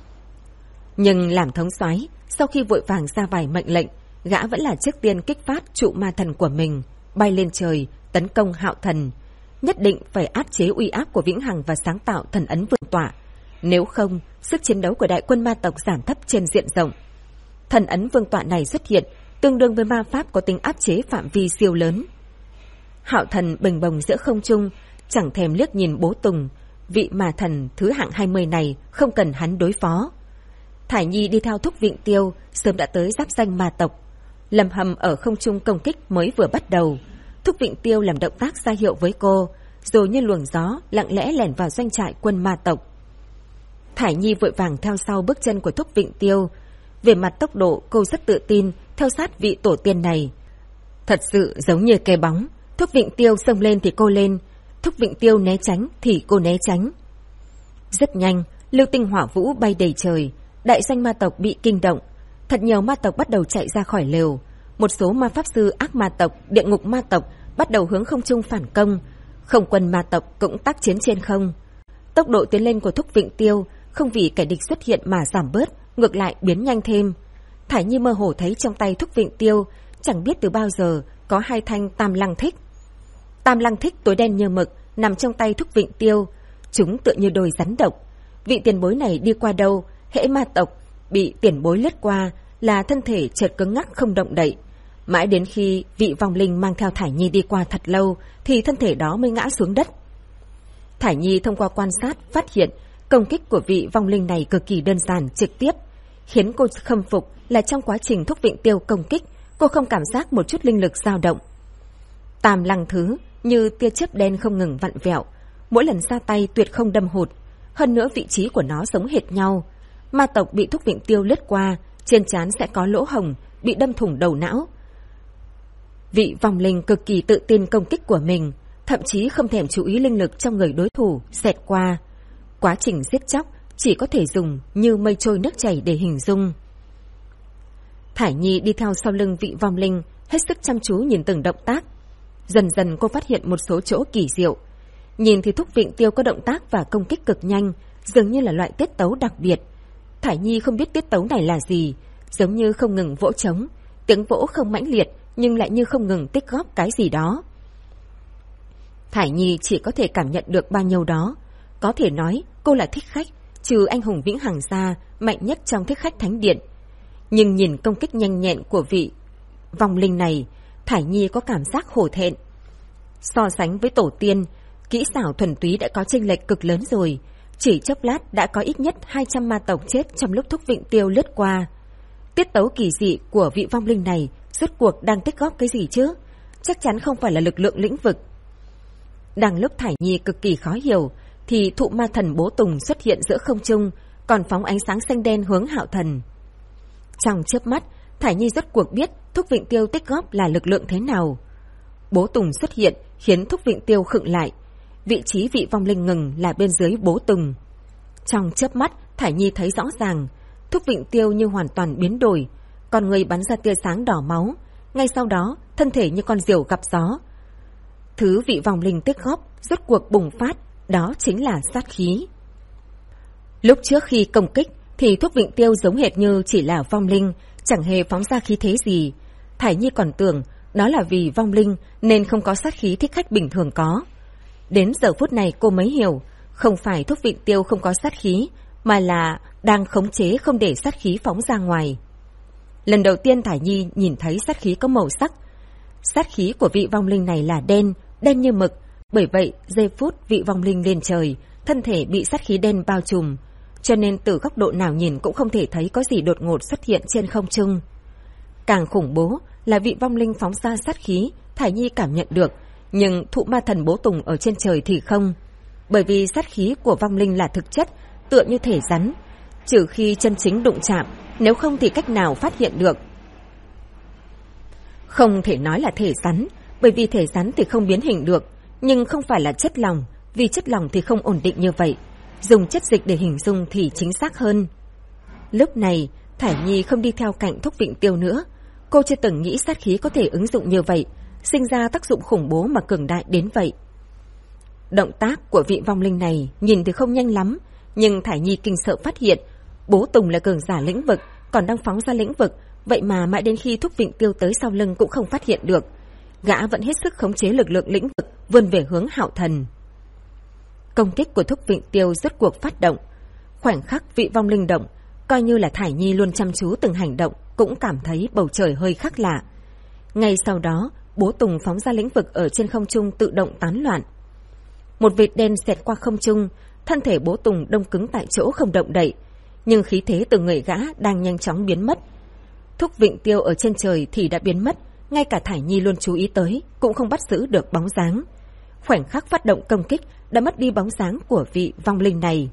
Nhưng làm thống soái, sau khi vội vàng ra vài mệnh lệnh, gã vẫn là trước tiên kích phát trụ ma thần của mình, bay lên trời, tấn công Hạo Thần. Nhất định phải áp chế uy áp của Vĩnh Hằng và sáng tạo thần ấn vương tọa. Nếu không, sức chiến đấu của đại quân ma tộc giảm thấp trên diện rộng. Thần ấn vương tọa này xuất hiện, tương đương với ma pháp có tính áp chế phạm vi siêu lớn. Hạo Thần bềnh bồng giữa không trung, chẳng thèm liếc nhìn Bố Tùng, vị ma thần thứ hạng 20 này không cần hắn đối phó. Thải Nhi đi theo Thúc Vịnh Tiêu, sớm đã tới giáp danh ma tộc. Lâm Hầm ở không trung công kích mới vừa bắt đầu. Thúc Vịnh Tiêu làm động tác ra hiệu với cô, rồi như luồng gió lặng lẽ lẻn vào doanh trại quân ma tộc. Thải Nhi vội vàng theo sau bước chân của Thúc Vịnh Tiêu. Về mặt tốc độ, cô rất tự tin theo sát vị tổ tiên này. Thật sự giống như cái bóng, Thúc Vịnh Tiêu xông lên thì cô lên, Thúc Vịnh Tiêu né tránh thì cô né tránh. Rất nhanh, lưu tinh hỏa vũ bay đầy trời, đại doanh ma tộc bị kinh động. Thật nhiều ma tộc bắt đầu chạy ra khỏi lều. Một số ma pháp sư ác ma tộc, địa ngục ma tộc bắt đầu hướng không trung phản công. Không quân ma tộc cũng tác chiến trên không. Tốc độ tiến lên của Thúc Vịnh Tiêu không vì kẻ địch xuất hiện mà giảm bớt, ngược lại biến nhanh thêm. Thải Nhi mơ hồ thấy trong tay Thúc Vịnh Tiêu chẳng biết từ bao giờ có 2 thanh tam lăng thích. Tam lăng thích tối đen như mực nằm trong tay Thúc Vịnh Tiêu. Chúng tựa như đồi rắn độc. Vị tiền bối này đi qua đâu, hễ ma tộc bị tiền bối lướt qua là thân thể chợt cứng ngắc không động đậy. Mãi đến khi vị vong linh mang theo Thải Nhi đi qua thật lâu thì thân thể đó mới ngã xuống đất. Thải Nhi thông qua quan sát phát hiện công kích của vị vong linh này cực kỳ đơn giản, trực tiếp. Khiến cô khâm phục là trong quá trình Thúc Vịnh Tiêu công kích, cô không cảm giác một chút linh lực dao động. Tam lăng thứ như tia chớp đen không ngừng vặn vẹo, mỗi lần ra tay tuyệt không đâm hụt. Hơn nữa vị trí của nó giống hệt nhau. Ma tộc bị Thúc Vịnh Tiêu lướt qua, trên trán sẽ có lỗ hồng, bị đâm thủng đầu não. Vị vong linh cực kỳ tự tin công kích của mình, thậm chí không thèm chú ý linh lực trong người đối thủ xẹt qua. Quá trình giết chóc chỉ có thể dùng như mây trôi nước chảy để hình dung. Thải Nhi đi theo sau lưng vị vong linh, hết sức chăm chú nhìn từng động tác. Dần dần cô phát hiện một số chỗ kỳ diệu. Nhìn thì Thúc Vịnh Tiêu có động tác và công kích cực nhanh, dường như là loại tiết tấu đặc biệt. Thải Nhi không biết tiết tấu này là gì, giống như không ngừng vỗ trống, tiếng vỗ không mãnh liệt nhưng lại như không ngừng tích góp cái gì đó. Thải Nhi chỉ có thể cảm nhận được bao nhiêu đó. Có thể nói cô là thích khách, trừ anh hùng Vĩnh Hằng ra, mạnh nhất trong thích khách thánh điện. Nhưng nhìn công kích nhanh nhẹn của vị vong linh này, Thải Nhi có cảm giác hổ thẹn. So sánh với tổ tiên, kỹ xảo thuần túy đã có chênh lệch cực lớn rồi. Chỉ chốc lát đã có ít nhất 200 ma tộc chết trong lúc Thúc Vịnh Tiêu lướt qua. Tiết tấu kỳ dị của vị vong linh này rốt cuộc đang tích góp cái gì chứ? Chắc chắn không phải là lực lượng lĩnh vực. Đang lúc Thải Nhi cực kỳ khó hiểu thì thụ ma thần Bố Tùng xuất hiện giữa không trung, còn phóng ánh sáng xanh đen hướng Hạo Thần. Trong chớp mắt, Thải Nhi rốt cuộc biết Thúc Vịnh Tiêu tích góp là lực lượng thế nào. Bố Tùng xuất hiện khiến Thúc Vịnh Tiêu khựng lại. Vị trí vị vong linh ngừng là bên dưới Bố Tùng. Trong chớp mắt, Thải Nhi thấy rõ ràng, Thúc Vịnh Tiêu như hoàn toàn biến đổi, con người bắn ra tia sáng đỏ máu. Ngay sau đó, thân thể như con diều gặp gió. Thứ vị vong linh tích góp rốt cuộc bùng phát, đó chính là sát khí. Lúc trước khi công kích thì Thúc Vịnh Tiêu giống hệt như chỉ là vong linh, chẳng hề phóng ra khí thế gì. Thải Nhi còn tưởng đó là vì vong linh nên không có sát khí thích khách bình thường có. Đến giờ phút này cô mới hiểu, không phải Thúc Vịnh Tiêu không có sát khí, mà là đang khống chế không để sát khí phóng ra ngoài. Lần đầu tiên Thải Nhi nhìn thấy sát khí có màu sắc. Sát khí của vị vong linh này là đen, đen như mực. Bởi vậy, giây phút vị vong linh lên trời, thân thể bị sát khí đen bao trùm, cho nên từ góc độ nào nhìn cũng không thể thấy có gì đột ngột xuất hiện trên không trung. Càng khủng bố là vị vong linh phóng ra sát khí, Thải Nhi cảm nhận được, nhưng thụ ma thần Bố Tùng ở trên trời thì không. Bởi vì sát khí của vong linh là thực chất, tựa như thể rắn, trừ khi chân chính đụng chạm, nếu không thì cách nào phát hiện được. Không thể nói là thể rắn, bởi vì thể rắn thì không biến hình được, nhưng không phải là chất lỏng, vì chất lỏng thì không ổn định như vậy. Dùng chất dịch để hình dung thì chính xác hơn. Lúc này, Thải Nhi không đi theo cạnh Thúc Vịnh Tiêu nữa. Cô chưa từng nghĩ sát khí có thể ứng dụng như vậy, sinh ra tác dụng khủng bố mà cường đại đến vậy. Động tác của vị vong linh này nhìn thì không nhanh lắm, nhưng Thải Nhi kinh sợ phát hiện Bố Tùng là cường giả lĩnh vực, còn đang phóng ra lĩnh vực, vậy mà mãi đến khi Thúc Vịnh Tiêu tới sau lưng cũng không phát hiện được. Gã vẫn hết sức khống chế lực lượng lĩnh vực vươn về hướng Hạo Thần. Công kích của Thúc Vịnh Tiêu rốt cuộc phát động. Khoảnh khắc vị vong linh động, coi như là Thải Nhi luôn chăm chú từng hành động, cũng cảm thấy bầu trời hơi khác lạ. Ngay sau đó, Bố Tùng phóng ra lĩnh vực ở trên không trung tự động tán loạn. Một vệt đen xẹt qua không trung, thân thể Bố Tùng đông cứng tại chỗ không động đậy, nhưng khí thế từ người gã đang nhanh chóng biến mất. Thúc Vịnh Tiêu ở trên trời thì đã biến mất, ngay cả Thải Nhi luôn chú ý tới cũng không bắt giữ được bóng dáng. Khoảnh khắc phát động công kích đã mất đi bóng dáng của vị vong linh này.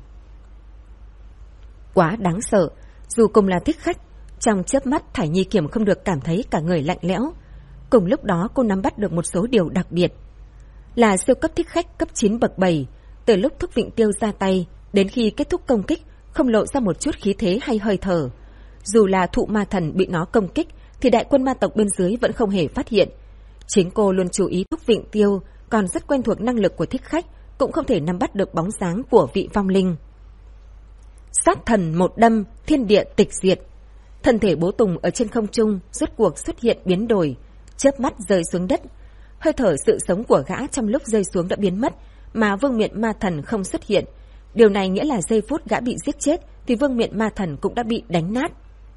Quá đáng sợ, dù cùng là thích khách, trong chớp mắt Thải Nhi kiềm không được cảm thấy cả người lạnh lẽo. Cùng lúc đó cô nắm bắt được một số điều đặc biệt. Là siêu cấp thích khách cấp 9 bậc 7, từ lúc Thúc Vịnh Tiêu ra tay đến khi kết thúc công kích không lộ ra một chút khí thế hay hơi thở. Dù là Thụ Ma Thần bị nó công kích thì đại quân ma tộc bên dưới vẫn không hề phát hiện. Chính cô luôn chú ý Thúc Vịnh Tiêu, còn rất quen thuộc năng lực của thích khách, cũng không thể nắm bắt được bóng dáng của vị vong linh. Sát thần một đâm, thiên địa tịch diệt. Thân thể Bố Tùng ở trên không trung rốt cuộc xuất hiện biến đổi, chớp mắt rơi xuống đất. Hơi thở sự sống của gã trong lúc rơi xuống đã biến mất, mà vương miện ma thần không xuất hiện. Điều này nghĩa là giây phút gã bị giết chết thì vương miện ma thần cũng đã bị đánh nát.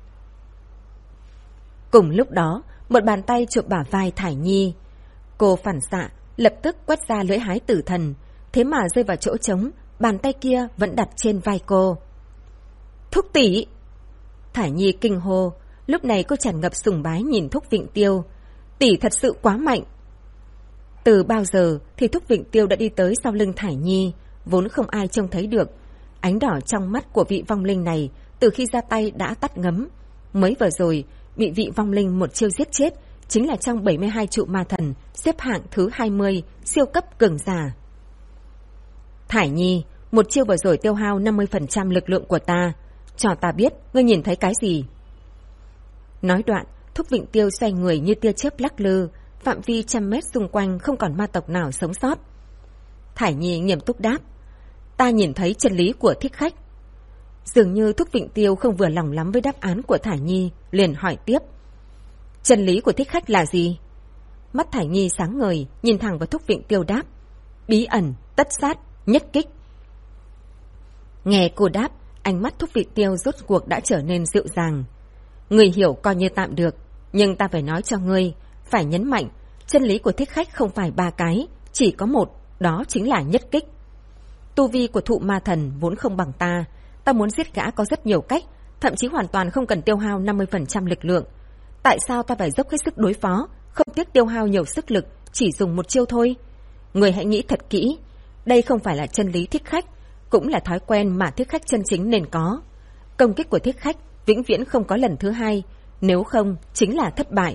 Cùng lúc đó, một bàn tay chụp bả vai Thải Nhi. Cô phản xạ, lập tức quét ra lưỡi hái tử thần, thế mà rơi vào chỗ trống, bàn tay kia vẫn đặt trên vai cô. Thúc tỷ! Thải Nhi kinh hô, lúc này cô tràn ngập sùng bái nhìn Thúc Vịnh Tiêu. Tỷ thật sự quá mạnh! Từ bao giờ thì Thúc Vịnh Tiêu đã đi tới sau lưng Thải Nhi, vốn không ai trông thấy được. Ánh đỏ trong mắt của vị vong linh này từ khi ra tay đã tắt ngấm. Mới vừa rồi, bị vị vong linh một chiêu giết chết, chính là trong 72 trụ ma thần, xếp hạng thứ 20, siêu cấp cường giả. Thải Nhi, một chiêu vừa rồi tiêu hao 50% lực lượng của ta. Cho ta biết, ngươi nhìn thấy cái gì? Nói đoạn, Thúc Vịnh Tiêu xoay người như tia chớp lắc lư, phạm vi 100 mét xung quanh không còn ma tộc nào sống sót. Thải Nhi nghiêm túc đáp, ta nhìn thấy chân lý của thích khách. Dường như Thúc Vịnh Tiêu không vừa lòng lắm với đáp án của Thải Nhi, liền hỏi tiếp, chân lý của thích khách là gì? Mắt Thải Nhi sáng ngời, nhìn thẳng vào Thúc Vịnh Tiêu đáp, bí ẩn, tất sát, nhất kích. Nghe cô đáp, ánh mắt Thúc Vịnh Tiêu rốt cuộc đã trở nên dịu dàng. Người hiểu coi như tạm được, nhưng ta phải nói cho ngươi, phải nhấn mạnh, chân lý của thích khách không phải 3 cái, chỉ có một, đó chính là nhất kích. Tu vi của Thụ Ma Thần vốn không bằng ta, ta muốn giết gã có rất nhiều cách, thậm chí hoàn toàn không cần tiêu hao 50% lực lượng. Tại sao ta phải dốc hết sức đối phó, không tiếc tiêu hao nhiều sức lực, chỉ dùng một chiêu thôi? Người hãy nghĩ thật kỹ, đây không phải là chân lý thích khách, cũng là thói quen mà thích khách chân chính nên có. Công kích của thích khách vĩnh viễn không có lần thứ hai, nếu không chính là thất bại.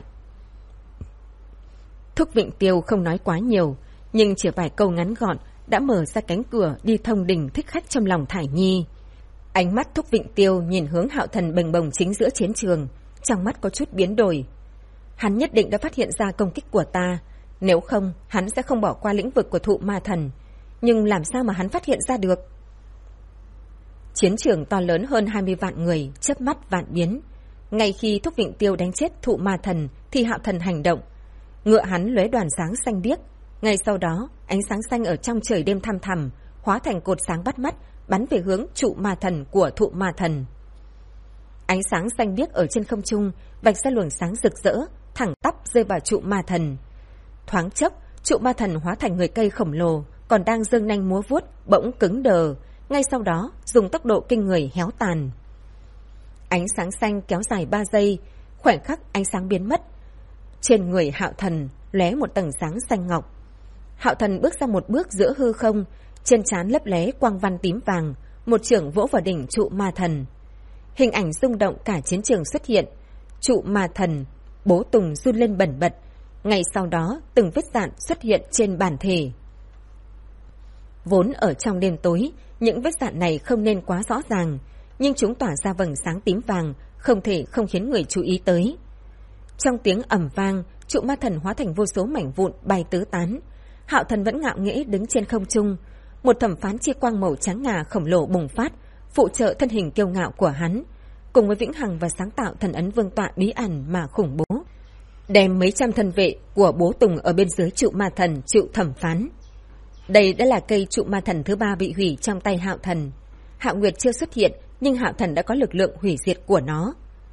Thúc Vịnh Tiêu không nói quá nhiều, nhưng chỉ vài câu ngắn gọn đã mở ra cánh cửa đi thông đình thích khách trong lòng Thải Nhi. Ánh mắt Thúc Vịnh Tiêu nhìn hướng Hạo Thần bềnh bồng chính giữa chiến trường, trong mắt có chút biến đổi. Hắn nhất định đã phát hiện ra công kích của ta, nếu không hắn sẽ không bỏ qua lĩnh vực của Thụ Ma Thần. Nhưng làm sao mà hắn phát hiện ra được? Chiến trường to lớn hơn 20 vạn người, chớp mắt vạn biến. Ngay khi Thúc Vịnh Tiêu đánh chết Thụ Ma Thần thì Hạo Thần hành động. Ngựa hắn lóe đoàn sáng xanh biếc. Ngay sau đó, ánh sáng xanh ở trong trời đêm thăm thẳm hóa thành cột sáng bắt mắt, bắn về hướng trụ ma thần của Thụ Ma Thần. Ánh sáng xanh biếc ở trên không trung vạch ra luồng sáng rực rỡ, thẳng tắp rơi vào trụ ma thần. Thoáng chốc, trụ ma thần hóa thành người cây khổng lồ, còn đang giương nanh múa vuốt, bỗng cứng đờ, ngay sau đó dùng tốc độ kinh người héo tàn. Ánh sáng xanh kéo dài 3 giây, khoảnh khắc ánh sáng biến mất. Trên người Hạo Thần lóe một tầng sáng xanh ngọc. Hạo Thần bước ra một bước giữa hư không, trên trán lấp lé quang văn tím vàng, một chưởng vỗ vào đỉnh trụ ma thần. Hình ảnh rung động cả chiến trường xuất hiện. Trụ ma thần, Bố Tùng run lên bần bật. Ngay sau đó, từng vết dạn xuất hiện trên bản thể. Vốn ở trong đêm tối, những vết dạn này không nên quá rõ ràng, nhưng chúng tỏa ra vầng sáng tím vàng, không thể không khiến người chú ý tới. Trong tiếng ầm vang, trụ ma thần hóa thành vô số mảnh vụn bay tứ tán. Hạo Thần vẫn ngạo nghễ đứng trên không trung. Một thẩm phán chi quang màu trắng ngà khổng lồ bùng phát, phụ trợ thân hình kiêu ngạo của hắn, cùng với vĩnh hằng và sáng tạo thần ấn vương tọa bí ẩn mà khủng bố, đem mấy trăm thân vệ của bố Tùng ở bên dưới trụ ma thần chịu thẩm phán. Đây đã là cây trụ ma thần thứ 3 bị hủy trong tay Hạo Thần. Hạo Nguyệt chưa xuất hiện, nhưng Hạo Thần đã có lực lượng hủy diệt của nó.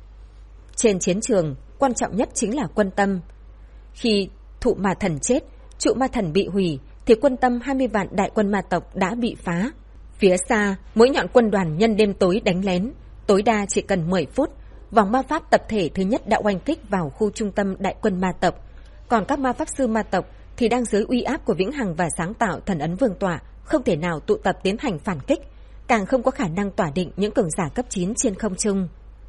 Trên chiến trường, quan trọng nhất chính là quân tâm. Khi thụ ma thần chết, trụ ma thần bị hủy, thì quân tâm 20 vạn đại quân ma tộc đã bị phá. Phía xa, mỗi nhọn quân đoàn nhân đêm tối đánh lén, tối đa chỉ cần 10 phút, vòng ma pháp tập thể thứ nhất đã oanh kích vào khu trung tâm đại quân ma tộc. Còn các ma pháp sư ma tộc thì đang dưới uy áp của vĩnh hằng và sáng tạo thần ấn vương tọa, không thể nào tụ tập tiến hành phản kích, càng không có khả năng tỏa định những cường giả cấp 9 trên không trung.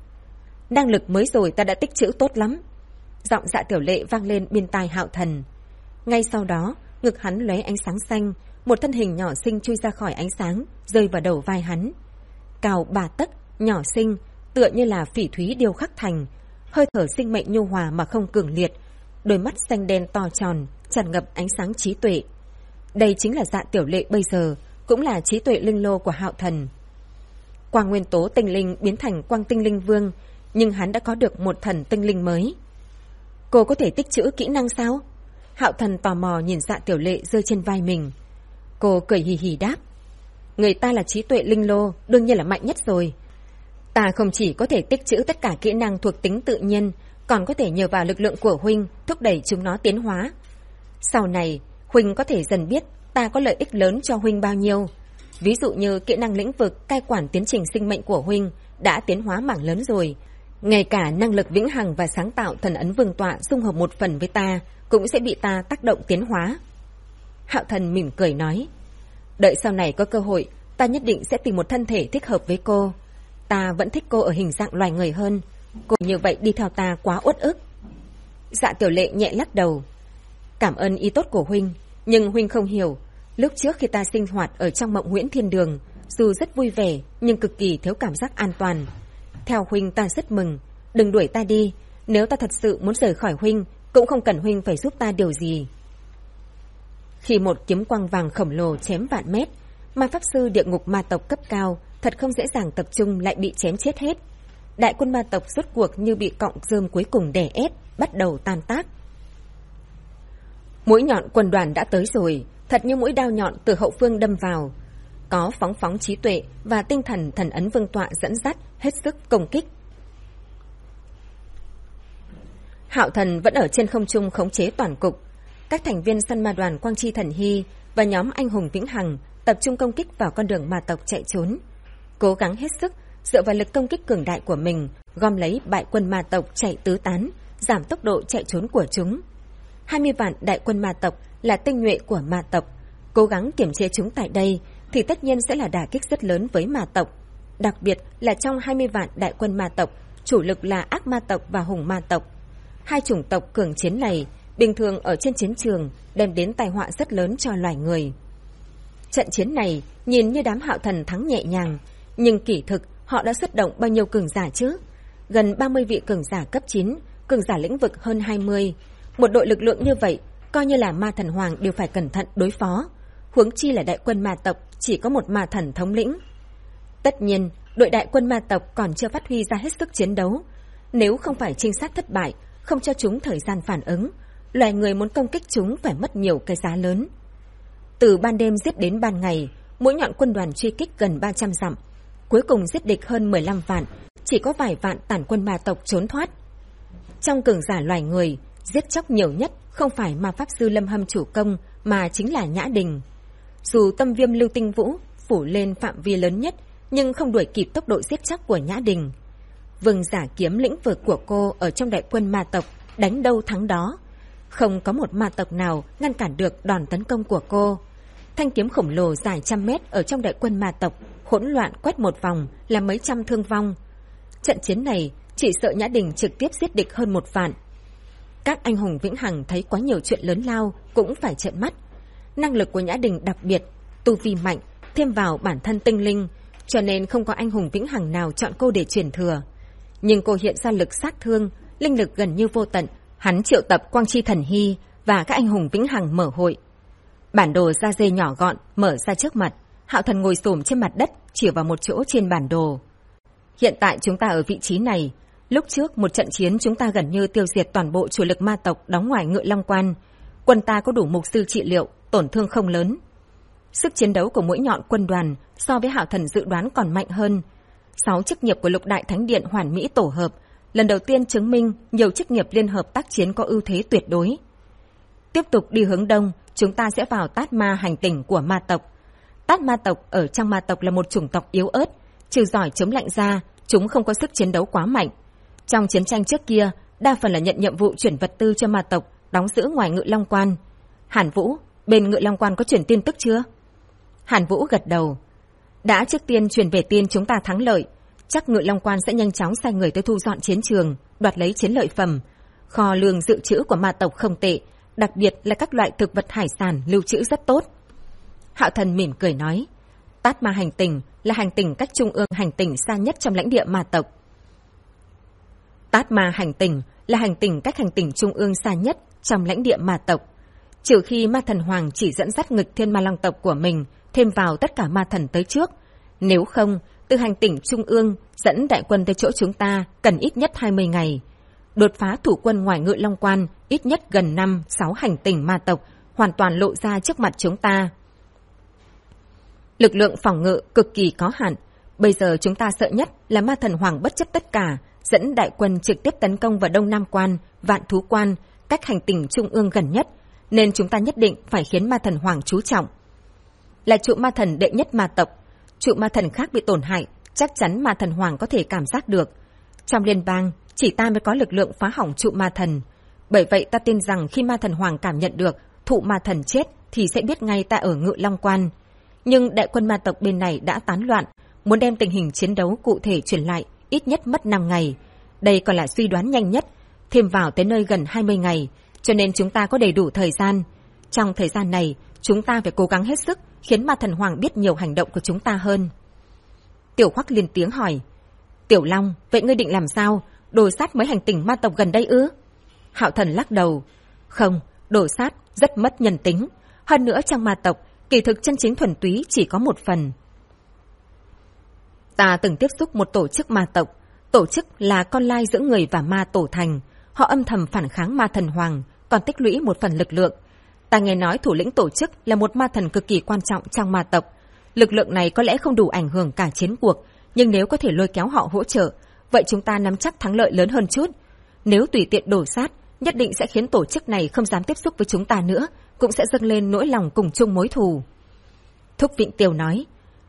Năng lực mới rồi ta đã tích trữ tốt lắm. Giọng Dạ Tiểu Lệ vang lên bên tai Hạo Thần. Ngay sau đó, ngực hắn lóe ánh sáng xanh, một thân hình nhỏ xinh chui ra khỏi ánh sáng, rơi vào đầu vai hắn. Cao 3 tấc, nhỏ xinh, tựa như là phỉ thúy điêu khắc thành, hơi thở sinh mệnh nhu hòa mà không cường liệt, đôi mắt xanh đen to tròn, tràn ngập ánh sáng trí tuệ. Đây chính là Dạ Tiểu Lệ bây giờ, cũng là trí tuệ linh lô của Hạo Thần. Quang nguyên tố tinh linh biến thành quang tinh linh vương, nhưng hắn đã có được một thần tinh linh mới. Cô có thể tích trữ kỹ năng sao? Hạo Thần tò mò nhìn Dạ Tiểu Lệ rơi trên vai mình. Cô cười hì hì đáp. Người ta là trí tuệ linh lô, đương nhiên là mạnh nhất rồi. Ta không chỉ có thể tích trữ tất cả kỹ năng thuộc tính tự nhiên, còn có thể nhờ vào lực lượng của huynh thúc đẩy chúng nó tiến hóa. Sau này, huynh có thể dần biết ta có lợi ích lớn cho huynh bao nhiêu. Ví dụ như kỹ năng lĩnh vực cai quản tiến trình sinh mệnh của huynh đã tiến hóa mảng lớn rồi. Ngay cả năng lực vĩnh hằng và sáng tạo thần ấn vương tọa dung hợp một phần với ta cũng sẽ bị ta tác động tiến hóa. Hạo Thần mỉm cười nói. Đợi sau này có cơ hội, ta nhất định sẽ tìm một thân thể thích hợp với cô. Ta vẫn thích cô ở hình dạng loài người hơn. Cô như vậy đi theo ta quá uất ức. Dạ Tiểu Lệ nhẹ lắc đầu. Cảm ơn ý tốt của huynh, nhưng huynh không hiểu. Lúc trước khi ta sinh hoạt ở trong Mộng Huyễn Thiên Đường, dù rất vui vẻ nhưng cực kỳ thiếu cảm giác an toàn. Theo huynh ta rất mừng, đừng đuổi ta đi. Nếu ta thật sự muốn rời khỏi huynh, cũng không cần huynh phải giúp ta điều gì. Khi một kiếm quang vàng khổng lồ chém vạn mét, ma pháp sư địa ngục ma tộc cấp cao thật không dễ dàng tập trung lại bị chém chết hết. Đại quân ma tộc rốt cuộc như bị cọng rơm cuối cùng đè ép, bắt đầu tan tác. Mũi nhọn quân đoàn đã tới rồi, thật như mũi đao nhọn từ hậu phương đâm vào. Có phóng trí tuệ và tinh thần thần ấn vương tọa dẫn dắt, hết sức công kích. Hạo Thần vẫn ở trên không trung khống chế toàn cục. Các thành viên săn ma đoàn Quang Chi Thần Hy và nhóm anh hùng Vĩnh Hằng tập trung công kích vào con đường ma tộc chạy trốn, cố gắng hết sức dựa vào lực công kích cường đại của mình gom lấy bại quân ma tộc chạy tứ tán, giảm tốc độ chạy trốn của chúng. 20 vạn đại quân ma tộc là tinh nhuệ của ma tộc, cố gắng kiểm chế chúng tại đây thì tất nhiên sẽ là đả kích rất lớn với ma tộc. Đặc biệt là trong 20 vạn đại quân ma tộc, chủ lực là ác ma tộc và hùng ma tộc. Hai chủng tộc cường chiến này bình thường ở trên chiến trường đem đến tai họa rất lớn cho loài người. Trận chiến này nhìn như đám Hạo Thần thắng nhẹ nhàng, nhưng kỳ thực họ đã xuất động bao nhiêu cường giả chứ? Gần 30 vị cường giả cấp 9, cường giả lĩnh vực hơn 20. Một đội lực lượng như vậy, coi như là ma thần hoàng đều phải cẩn thận đối phó. Huống chi là đại quân ma tộc chỉ có một ma thần thống lĩnh. Tất nhiên, đội đại quân ma tộc còn chưa phát huy ra hết sức chiến đấu. Nếu không phải trinh sát thất bại, không cho chúng thời gian phản ứng, loài người muốn công kích chúng phải mất nhiều cái giá lớn. Từ ban đêm giết đến ban ngày, mỗi nhọn quân đoàn truy kích gần 300 dặm. Cuối cùng giết địch hơn 15 vạn, chỉ có vài vạn tản quân ma tộc trốn thoát. Trong cường giả loài người, giết chóc nhiều nhất không phải ma pháp sư Lâm Hâm chủ công mà chính là Nhã Đình. Dù tâm viêm lưu tinh vũ phủ lên phạm vi lớn nhất, nhưng không đuổi kịp tốc độ giết chóc của Nhã Đình. Vương giả kiếm lĩnh vực của cô ở trong đại quân ma tộc đánh đâu thắng đó. Không có một ma tộc nào ngăn cản được đòn tấn công của cô. Thanh kiếm khổng lồ dài trăm mét ở trong đại quân ma tộc hỗn loạn quét một vòng là mấy trăm thương vong. Trận chiến này chỉ sợ Nhã Đình trực tiếp giết địch hơn 1 vạn. Các anh hùng Vĩnh Hằng thấy quá nhiều chuyện lớn lao cũng phải trợn mắt. Năng lực của Nhã Đình đặc biệt, tu vi mạnh, thêm vào bản thân tinh linh, cho nên không có anh hùng vĩnh hằng nào chọn cô để truyền thừa. Nhưng cô hiện ra lực sát thương, linh lực gần như vô tận. Hắn triệu tập Quang Chi Thần Hy và các anh hùng vĩnh hằng mở hội. Bản đồ da dê nhỏ gọn mở ra trước mặt. Hạo Thần ngồi xổm trên mặt đất, chỉ vào một chỗ trên bản đồ. Hiện tại chúng ta ở vị trí này. Lúc trước một trận chiến chúng ta gần như tiêu diệt toàn bộ chủ lực ma tộc đóng ngoài Ngự Long Quan. Quân ta có đủ mục sư trị liệu, tổn thương không lớn. Sức chiến đấu của mũi nhọn quân đoàn so với Hạo Thần dự đoán còn mạnh hơn. 6 chức nghiệp của Lục Đại Thánh Điện hoàn mỹ tổ hợp, lần đầu tiên chứng minh nhiều chức nghiệp liên hợp tác chiến có ưu thế tuyệt đối. Tiếp tục đi hướng đông, chúng ta sẽ vào Tát Ma hành tinh của ma tộc. Tát Ma tộc ở trong ma tộc là một chủng tộc yếu ớt, trừ giỏi chống lạnh ra, chúng không có sức chiến đấu quá mạnh. Trong chiến tranh trước kia, đa phần là nhận nhiệm vụ chuyển vật tư cho ma tộc, đóng giữ ngoài Ngự Long Quan. Hàn Vũ, bên Ngự Long Quan có chuyển tin tức chưa? Hàn Vũ gật đầu. Đã trước tiên truyền về tin chúng ta thắng lợi, chắc Ngự Long Quan sẽ nhanh chóng sai người tới thu dọn chiến trường, đoạt lấy chiến lợi phẩm. Kho lương dự trữ của ma tộc không tệ, đặc biệt là các loại thực vật hải sản lưu trữ rất tốt. Hạo Thần mỉm cười nói, Tát Ma hành tinh là hành tinh cách trung ương hành tinh xa nhất trong lãnh địa ma tộc. Tát Ma hành tinh là hành tinh cách hành tinh trung ương xa nhất trong lãnh địa ma tộc. Trừ khi ma thần hoàng chỉ dẫn dắt nghịch thiên ma long tộc của mình thêm vào tất cả ma thần tới trước. Nếu không, từ hành tinh trung ương dẫn đại quân tới chỗ chúng ta cần ít nhất 20 ngày. Đột phá thủ quân ngoài Ngự Long Quan ít nhất gần 5-6 hành tinh ma tộc hoàn toàn lộ ra trước mặt chúng ta. Lực lượng phòng ngự cực kỳ có hạn. Bây giờ chúng ta sợ nhất là ma thần hoàng bất chấp tất cả, dẫn đại quân trực tiếp tấn công vào Đông Nam Quan, Vạn Thú Quan, cách hành tinh trung ương gần nhất, nên chúng ta nhất định phải khiến ma thần hoàng chú trọng. Là trụ ma thần đệ nhất ma tộc, trụ ma thần khác bị tổn hại, chắc chắn ma thần hoàng có thể cảm giác được. Trong liên bang, chỉ ta mới có lực lượng phá hỏng trụ ma thần. Bởi vậy ta tin rằng khi ma thần hoàng cảm nhận được thụ ma thần chết thì sẽ biết ngay ta ở Ngự Long Quan. Nhưng đại quân ma tộc bên này đã tán loạn, muốn đem tình hình chiến đấu cụ thể truyền lại ít nhất mất 5 ngày. Đây còn là suy đoán nhanh nhất, thêm vào tới nơi gần 20 ngày, cho nên chúng ta có đầy đủ thời gian. Trong thời gian này, chúng ta phải cố gắng hết sức khiến ma thần hoàng biết nhiều hành động của chúng ta hơn. Tiểu Hoắc lên tiếng hỏi, Tiểu Long, vậy ngươi định làm sao? Đồ sát mấy hành tinh ma tộc gần đây ư? Hạo Thần lắc đầu, không, đồ sát rất mất nhân tính. Hơn nữa trong ma tộc, kỳ thực chân chính thuần túy chỉ có một phần. Ta từng tiếp xúc một tổ chức ma tộc. Tổ chức là con lai giữa người và ma tổ thành. Họ âm thầm phản kháng ma thần hoàng, còn tích lũy một phần lực lượng. Ta nghe nói thủ lĩnh tổ chức là một ma thần cực kỳ quan trọng trong ma tộc. Lực lượng này có lẽ không đủ ảnh hưởng cả chiến cuộc, nhưng nếu có thể lôi kéo họ hỗ trợ, vậy chúng ta nắm chắc thắng lợi lớn hơn chút. Nếu tùy tiện đổ sát, nhất định sẽ khiến tổ chức này không dám tiếp xúc với chúng ta nữa, cũng sẽ dâng lên nỗi lòng cùng chung mối thù. Thúc Vịnh Tiêu nói,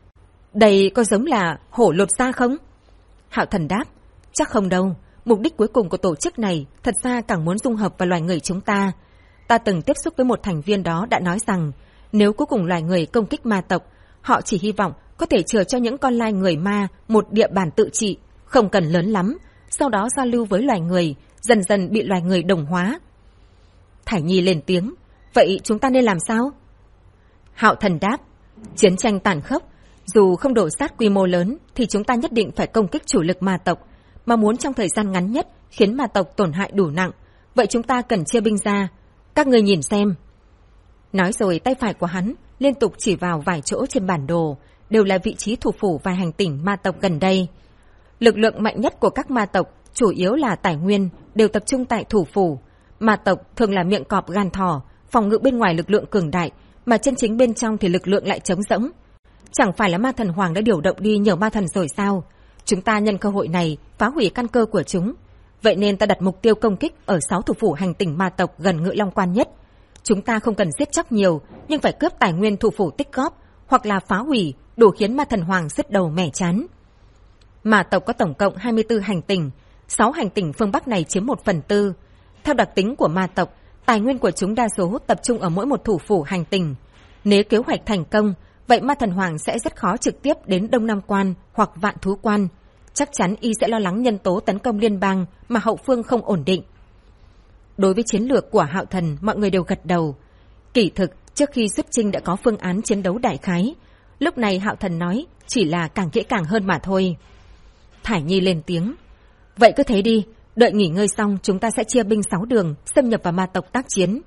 đây có giống là hổ lột da không? Hạo Thần đáp, chắc không đâu. Mục đích cuối cùng của tổ chức này thật ra càng muốn dung hợp vào loài người chúng ta. Ta từng tiếp xúc với một thành viên đó đã nói rằng, nếu cuối cùng loài người công kích ma tộc, họ chỉ hy vọng có thể chừa cho những con lai người ma một địa bàn tự trị, không cần lớn lắm, sau đó giao lưu với loài người, dần dần bị loài người đồng hóa. Thải Nhi lên tiếng, vậy chúng ta nên làm sao? Hạo Thần đáp, chiến tranh tàn khốc, dù không đổ sát quy mô lớn thì chúng ta nhất định phải công kích chủ lực ma tộc, mà muốn trong thời gian ngắn nhất khiến ma tộc tổn hại đủ nặng, vậy chúng ta cần chia binh ra. Các người nhìn xem. Nói rồi tay phải của hắn liên tục chỉ vào vài chỗ trên bản đồ, đều là vị trí thủ phủ vài hành tinh ma tộc gần đây. Lực lượng mạnh nhất của các ma tộc chủ yếu là tài nguyên, đều tập trung tại thủ phủ. Ma tộc thường là miệng cọp gan thỏ, phòng ngự bên ngoài lực lượng cường đại, mà chân chính bên trong thì lực lượng lại trống rỗng. Chẳng phải là ma thần hoàng đã điều động đi nhiều ma thần rồi sao? Chúng ta nhân cơ hội này phá hủy căn cơ của chúng. Vậy nên ta đặt mục tiêu công kích ở 6 thủ phủ hành tinh ma tộc gần Ngự Long Quan nhất. Chúng ta không cần giết chóc nhiều, nhưng phải cướp tài nguyên thủ phủ tích góp, hoặc là phá hủy, đủ khiến ma thần hoàng sứt đầu mẻ chán. Ma tộc có tổng cộng 24 hành tinh, 6 hành tinh phương Bắc này chiếm 1/4. Theo đặc tính của ma tộc, tài nguyên của chúng đa số tập trung ở mỗi một thủ phủ hành tinh. Nếu kế hoạch thành công, vậy ma thần hoàng sẽ rất khó trực tiếp đến Đông Nam Quan hoặc Vạn Thú Quan. Chắc chắn y sẽ lo lắng nhân tố tấn công liên bang mà hậu phương không ổn định. Đối với chiến lược của Hạo Thần, mọi người đều gật đầu. Kỳ thực, trước khi xuất chinh đã có phương án chiến đấu đại khái. Lúc này Hạo Thần nói chỉ là càng kỹ càng hơn mà thôi. Thải Nhi lên tiếng. Vậy cứ thế đi, đợi nghỉ ngơi xong chúng ta sẽ chia binh 6 đường xâm nhập vào ma tộc tác chiến.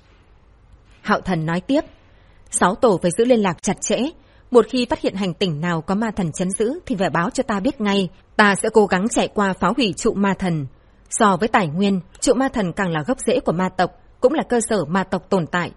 Hạo Thần nói tiếp. 6 tổ phải giữ liên lạc chặt chẽ. Một khi phát hiện hành tinh nào có ma thần trấn giữ thì phải báo cho ta biết ngay. Ta sẽ cố gắng chạy qua phá hủy trụ ma thần. So với tài nguyên, trụ ma thần càng là gốc rễ của ma tộc, cũng là cơ sở ma tộc tồn tại.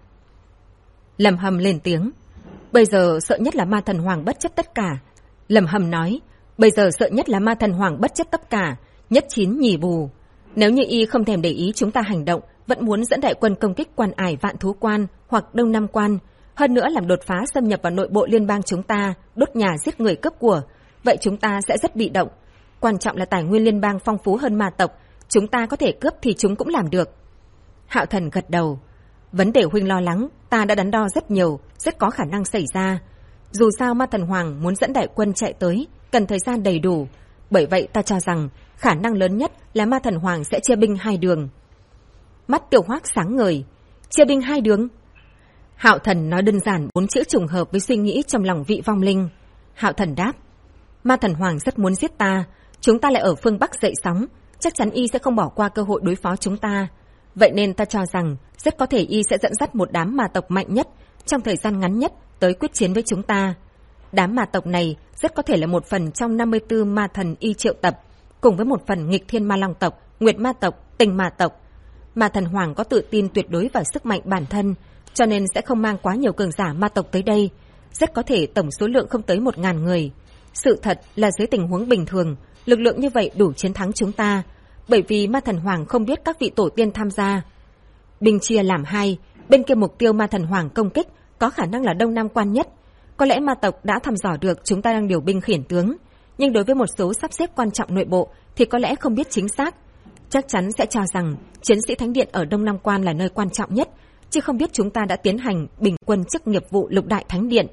Lâm Hâm lên tiếng. Bây giờ sợ nhất là ma thần hoàng bất chấp tất cả. Lâm Hâm nói. Bây giờ sợ nhất là ma thần hoàng bất chấp tất cả, nhất chín nhì bù. Nếu như y không thèm để ý chúng ta hành động, vẫn muốn dẫn đại quân công kích Quan Ải Vạn Thú Quan hoặc Đông Nam Quan, hơn nữa làm đột phá xâm nhập vào nội bộ liên bang chúng ta, đốt nhà giết người cướp của, vậy chúng ta sẽ rất bị động. Quan trọng là tài nguyên liên bang phong phú hơn ma tộc, chúng ta có thể cướp thì chúng cũng làm được. Hạo Thần gật đầu. Vấn đề huynh lo lắng, ta đã đắn đo rất nhiều, rất có khả năng xảy ra. Dù sao ma thần hoàng muốn dẫn đại quân chạy tới, cần thời gian đầy đủ. Bởi vậy ta cho rằng khả năng lớn nhất là ma thần hoàng sẽ chia binh 2 đường. Mắt Tiểu Hoác sáng ngời. Chia binh 2 đường? Hạo Thần nói đơn giản 4 chữ trùng hợp với suy nghĩ trong lòng Vị Vong Linh. Hạo Thần đáp. Ma thần hoàng rất muốn giết ta, chúng ta lại ở phương Bắc dậy sóng, chắc chắn y sẽ không bỏ qua cơ hội đối phó chúng ta. Vậy nên ta cho rằng rất có thể y sẽ dẫn dắt một đám ma tộc mạnh nhất trong thời gian ngắn nhất tới quyết chiến với chúng ta. Đám ma tộc này rất có thể là một phần trong 54 ma thần y triệu tập, cùng với một phần nghịch thiên ma long tộc, nguyệt ma tộc, tình ma tộc. Ma thần hoàng có tự tin tuyệt đối vào sức mạnh bản thân, cho nên sẽ không mang quá nhiều cường giả ma tộc tới đây. Rất có thể tổng số lượng không tới 1000 người. Sự thật là dưới tình huống bình thường, lực lượng như vậy đủ chiến thắng chúng ta, bởi vì ma thần hoàng không biết các vị tổ tiên tham gia. Binh chia làm 2, bên kia mục tiêu ma thần hoàng công kích có khả năng là Đông Nam Quan nhất. Có lẽ ma tộc đã thăm dò được chúng ta đang điều binh khiển tướng, nhưng đối với một số sắp xếp quan trọng nội bộ thì có lẽ không biết chính xác. Chắc chắn sẽ cho rằng chiến sĩ Thánh Điện ở Đông Nam Quan là nơi quan trọng nhất, chứ không biết chúng ta đã tiến hành bình quân chức nghiệp vụ lục đại Thánh Điện.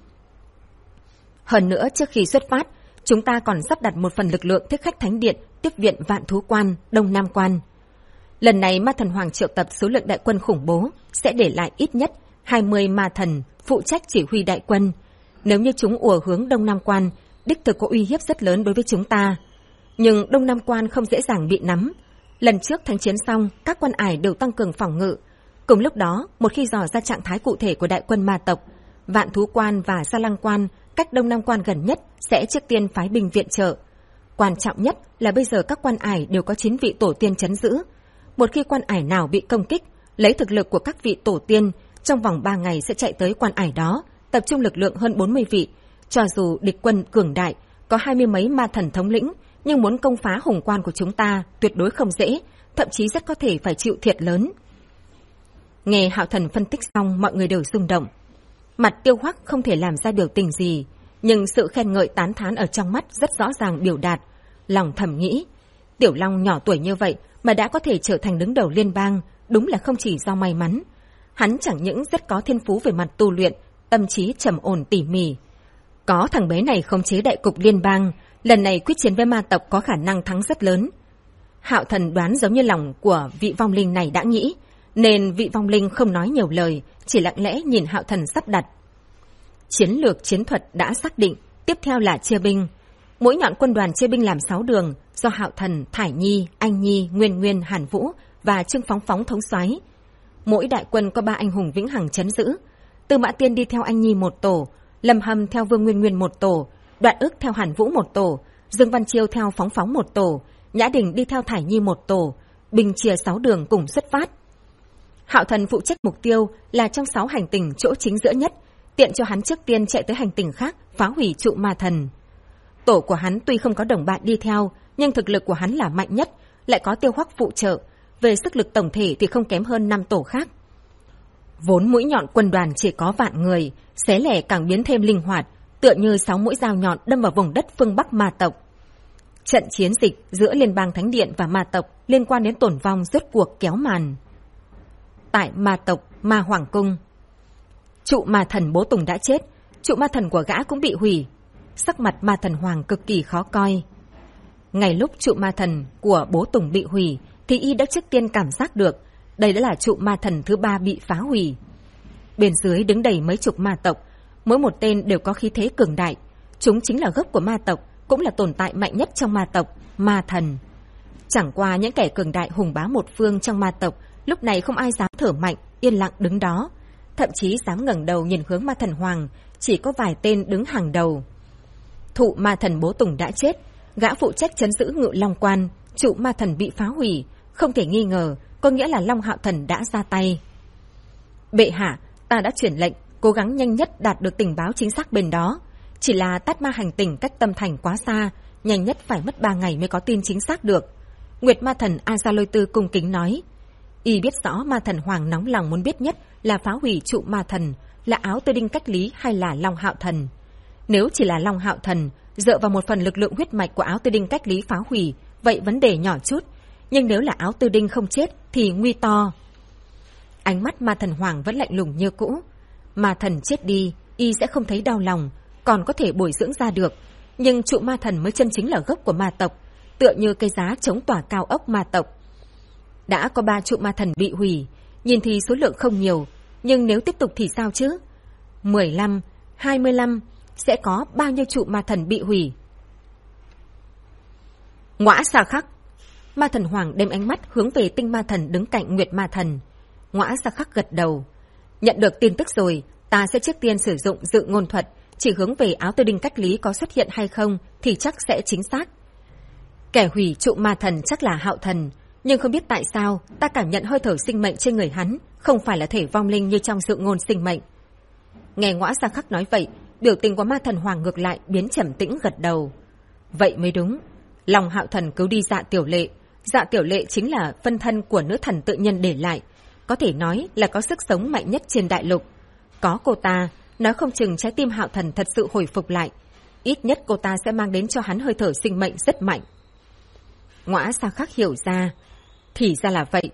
Hơn nữa, trước khi xuất phát, chúng ta còn sắp đặt một phần lực lượng thiết khách Thánh Điện tiếp viện Vạn Thú Quan, Đông Nam Quan. Lần này ma thần hoàng triệu tập số lượng đại quân khủng bố, sẽ để lại ít nhất 20 ma thần phụ trách chỉ huy đại quân. Nếu như chúng ùa hướng Đông Nam Quan, đích thực có uy hiếp rất lớn đối với chúng ta. Nhưng Đông Nam Quan không dễ dàng bị nắm. Lần trước thánh chiến xong, các quan ải đều tăng cường phòng ngự. Cùng lúc đó, một khi dò ra trạng thái cụ thể của đại quân ma tộc, Vạn Thú Quan và Sa Lăng Quan cách Đông Nam Quan gần nhất sẽ trước tiên phái binh viện trợ. Quan trọng nhất là bây giờ các quan ải đều có 9 vị tổ tiên trấn giữ. Một khi quan ải nào bị công kích, lấy thực lực của các vị tổ tiên, trong vòng 3 ngày sẽ chạy tới quan ải đó, tập trung lực lượng hơn 40 vị. Cho dù địch quân cường đại, có 20 mấy ma thần thống lĩnh, nhưng muốn công phá hùng quan của chúng ta tuyệt đối không dễ, thậm chí rất có thể phải chịu thiệt lớn. Nghe Hạo Thần phân tích xong, mọi người đều rung động. Mặt Tiêu Hoắc không thể làm ra biểu tình gì, nhưng sự khen ngợi tán thán ở trong mắt rất rõ ràng biểu đạt. Lòng thầm nghĩ, Tiểu Long nhỏ tuổi như vậy mà đã có thể trở thành đứng đầu liên bang, đúng là không chỉ do may mắn. Hắn chẳng những rất có thiên phú về mặt tu luyện, tâm trí trầm ổn tỉ mỉ. Có thằng bé này khống chế đại cục liên bang, lần này quyết chiến với ma tộc có khả năng thắng rất lớn. Hạo Thần đoán giống như lòng của vị vong linh này đã nghĩ, nên vị vong linh không nói nhiều lời, chỉ lặng lẽ nhìn Hạo Thần sắp đặt. Chiến lược chiến thuật đã xác định, tiếp theo là chia binh. Mỗi nhọn quân đoàn chia binh làm 6 đường, do Hạo Thần, Thải Nhi, Anh Nhi, Nguyên Nguyên, Hàn Vũ và Trương Phóng Phóng thống soái. Mỗi đại quân có 3 anh hùng vĩnh hằng trấn giữ. Tư Mã Tiên đi theo Anh Nhi một tổ, Lâm Hâm theo Vương Nguyên Nguyên một tổ, Đoạn Ức theo Hàn Vũ một tổ, Dương Văn Chiêu theo Phóng Phóng một tổ, Nhã Đình đi theo Thải Nhi một tổ, binh chia 6 đường cùng xuất phát. Hạo Thần phụ trách mục tiêu là trong 6 hành tinh chỗ chính giữa nhất, tiện cho hắn trước tiên chạy tới hành tinh khác phá hủy trụ ma thần. Tổ của hắn tuy không có đồng bạn đi theo, nhưng thực lực của hắn là mạnh nhất, lại có Tiêu Hoắc phụ trợ, về sức lực tổng thể thì không kém hơn 5 tổ khác. Vốn mũi nhọn quân đoàn chỉ có vạn người, xé lẻ càng biến thêm linh hoạt, tựa như 6 mũi dao nhọn đâm vào vùng đất phương Bắc ma tộc. Trận chiến dịch giữa Liên bang Thánh Điện và ma tộc liên quan đến tổn vong rốt cuộc kéo màn. Tại ma tộc Ma Hoàng Cung, trụ ma thần Bố Tùng đã chết, trụ ma thần của gã cũng bị hủy. Sắc mặt ma thần Hoàng cực kỳ khó coi. Ngay lúc trụ ma thần của Bố Tùng bị hủy, thì y đã trước tiên cảm giác được đây đã là trụ ma thần thứ 3 bị phá hủy. Bên dưới đứng đầy mấy chục ma tộc, Mỗi một tên đều có khí thế cường đại. Chúng chính là gốc của ma tộc, cũng là tồn tại mạnh nhất trong ma tộc, ma thần. Chẳng qua những kẻ cường đại hùng bá một phương trong ma tộc, lúc này không ai dám thở mạnh, yên lặng đứng đó. Thậm chí dám ngẩng đầu nhìn hướng ma thần Hoàng, chỉ có vài tên đứng hàng đầu. Thụ ma thần Bố Tùng đã chết, gã phụ trách trấn giữ Ngự Long Quan, trụ ma thần bị phá hủy, không thể nghi ngờ, có nghĩa là Long Hạo Thần đã ra tay. Bệ hạ, ta đã chuyển lệnh, cố gắng nhanh nhất đạt được tình báo chính xác bên đó. Chỉ là Tát Ma hành tinh cách Tâm Thành quá xa, nhanh nhất phải mất 3 ngày mới có tin chính xác được. Nguyệt ma thần Azalotư cung kính nói. Y biết rõ ma thần Hoàng nóng lòng muốn biết nhất là phá hủy trụ ma thần, là Áo Tư Đinh cách lý hay là Long Hạo Thần. Nếu chỉ là Long Hạo Thần, dựa vào một phần lực lượng huyết mạch của Áo Tư Đinh cách lý phá hủy, vậy vấn đề nhỏ chút. Nhưng nếu là Áo Tư Đinh không chết thì nguy to. Ánh mắt ma thần Hoàng vẫn lạnh lùng như cũ. Ma thần chết đi, y sẽ không thấy đau lòng, còn có thể bồi dưỡng ra được. Nhưng trụ ma thần mới chân chính là gốc của ma tộc, tựa như cây giá chống tỏa cao ốc ma tộc. Đã có 3 trụ ma thần bị hủy, nhìn thì số lượng không nhiều, nhưng nếu tiếp tục thì sao chứ? 15, 25, sẽ có bao nhiêu trụ ma thần bị hủy? Ngõa Sa Khắc. Ma thần Hoàng đem ánh mắt hướng về tinh ma thần đứng cạnh Nguyệt ma thần. Ngõa Sa Khắc gật đầu. Nhận được tin tức rồi, ta sẽ trước tiên sử dụng dự ngôn thuật, chỉ hướng về Áo Tư Đinh cách lý có xuất hiện hay không thì chắc sẽ chính xác. Kẻ hủy trụ ma thần chắc là Hạo Thần, nhưng không biết tại sao ta cảm nhận hơi thở sinh mệnh trên người hắn không phải là thể vong linh như trong dự ngôn sinh mệnh. Nghe Ngõa Sa Khắc nói vậy, biểu tình của ma thần Hoàng ngược lại biến trầm tĩnh gật đầu. Vậy mới đúng. Long Hạo Thần cứu đi Dạ Tiểu Lệ. Dạ Tiểu Lệ chính là phân thân của nữ thần tự nhân để lại, có thể nói là có sức sống mạnh nhất trên đại lục. Có cô ta, nói không chừng trái tim Hạo Thần thật sự hồi phục lại. Ít nhất cô ta sẽ mang đến cho hắn hơi thở sinh mệnh rất mạnh. Ngõa Sa Khắc hiểu ra. Thì ra là vậy.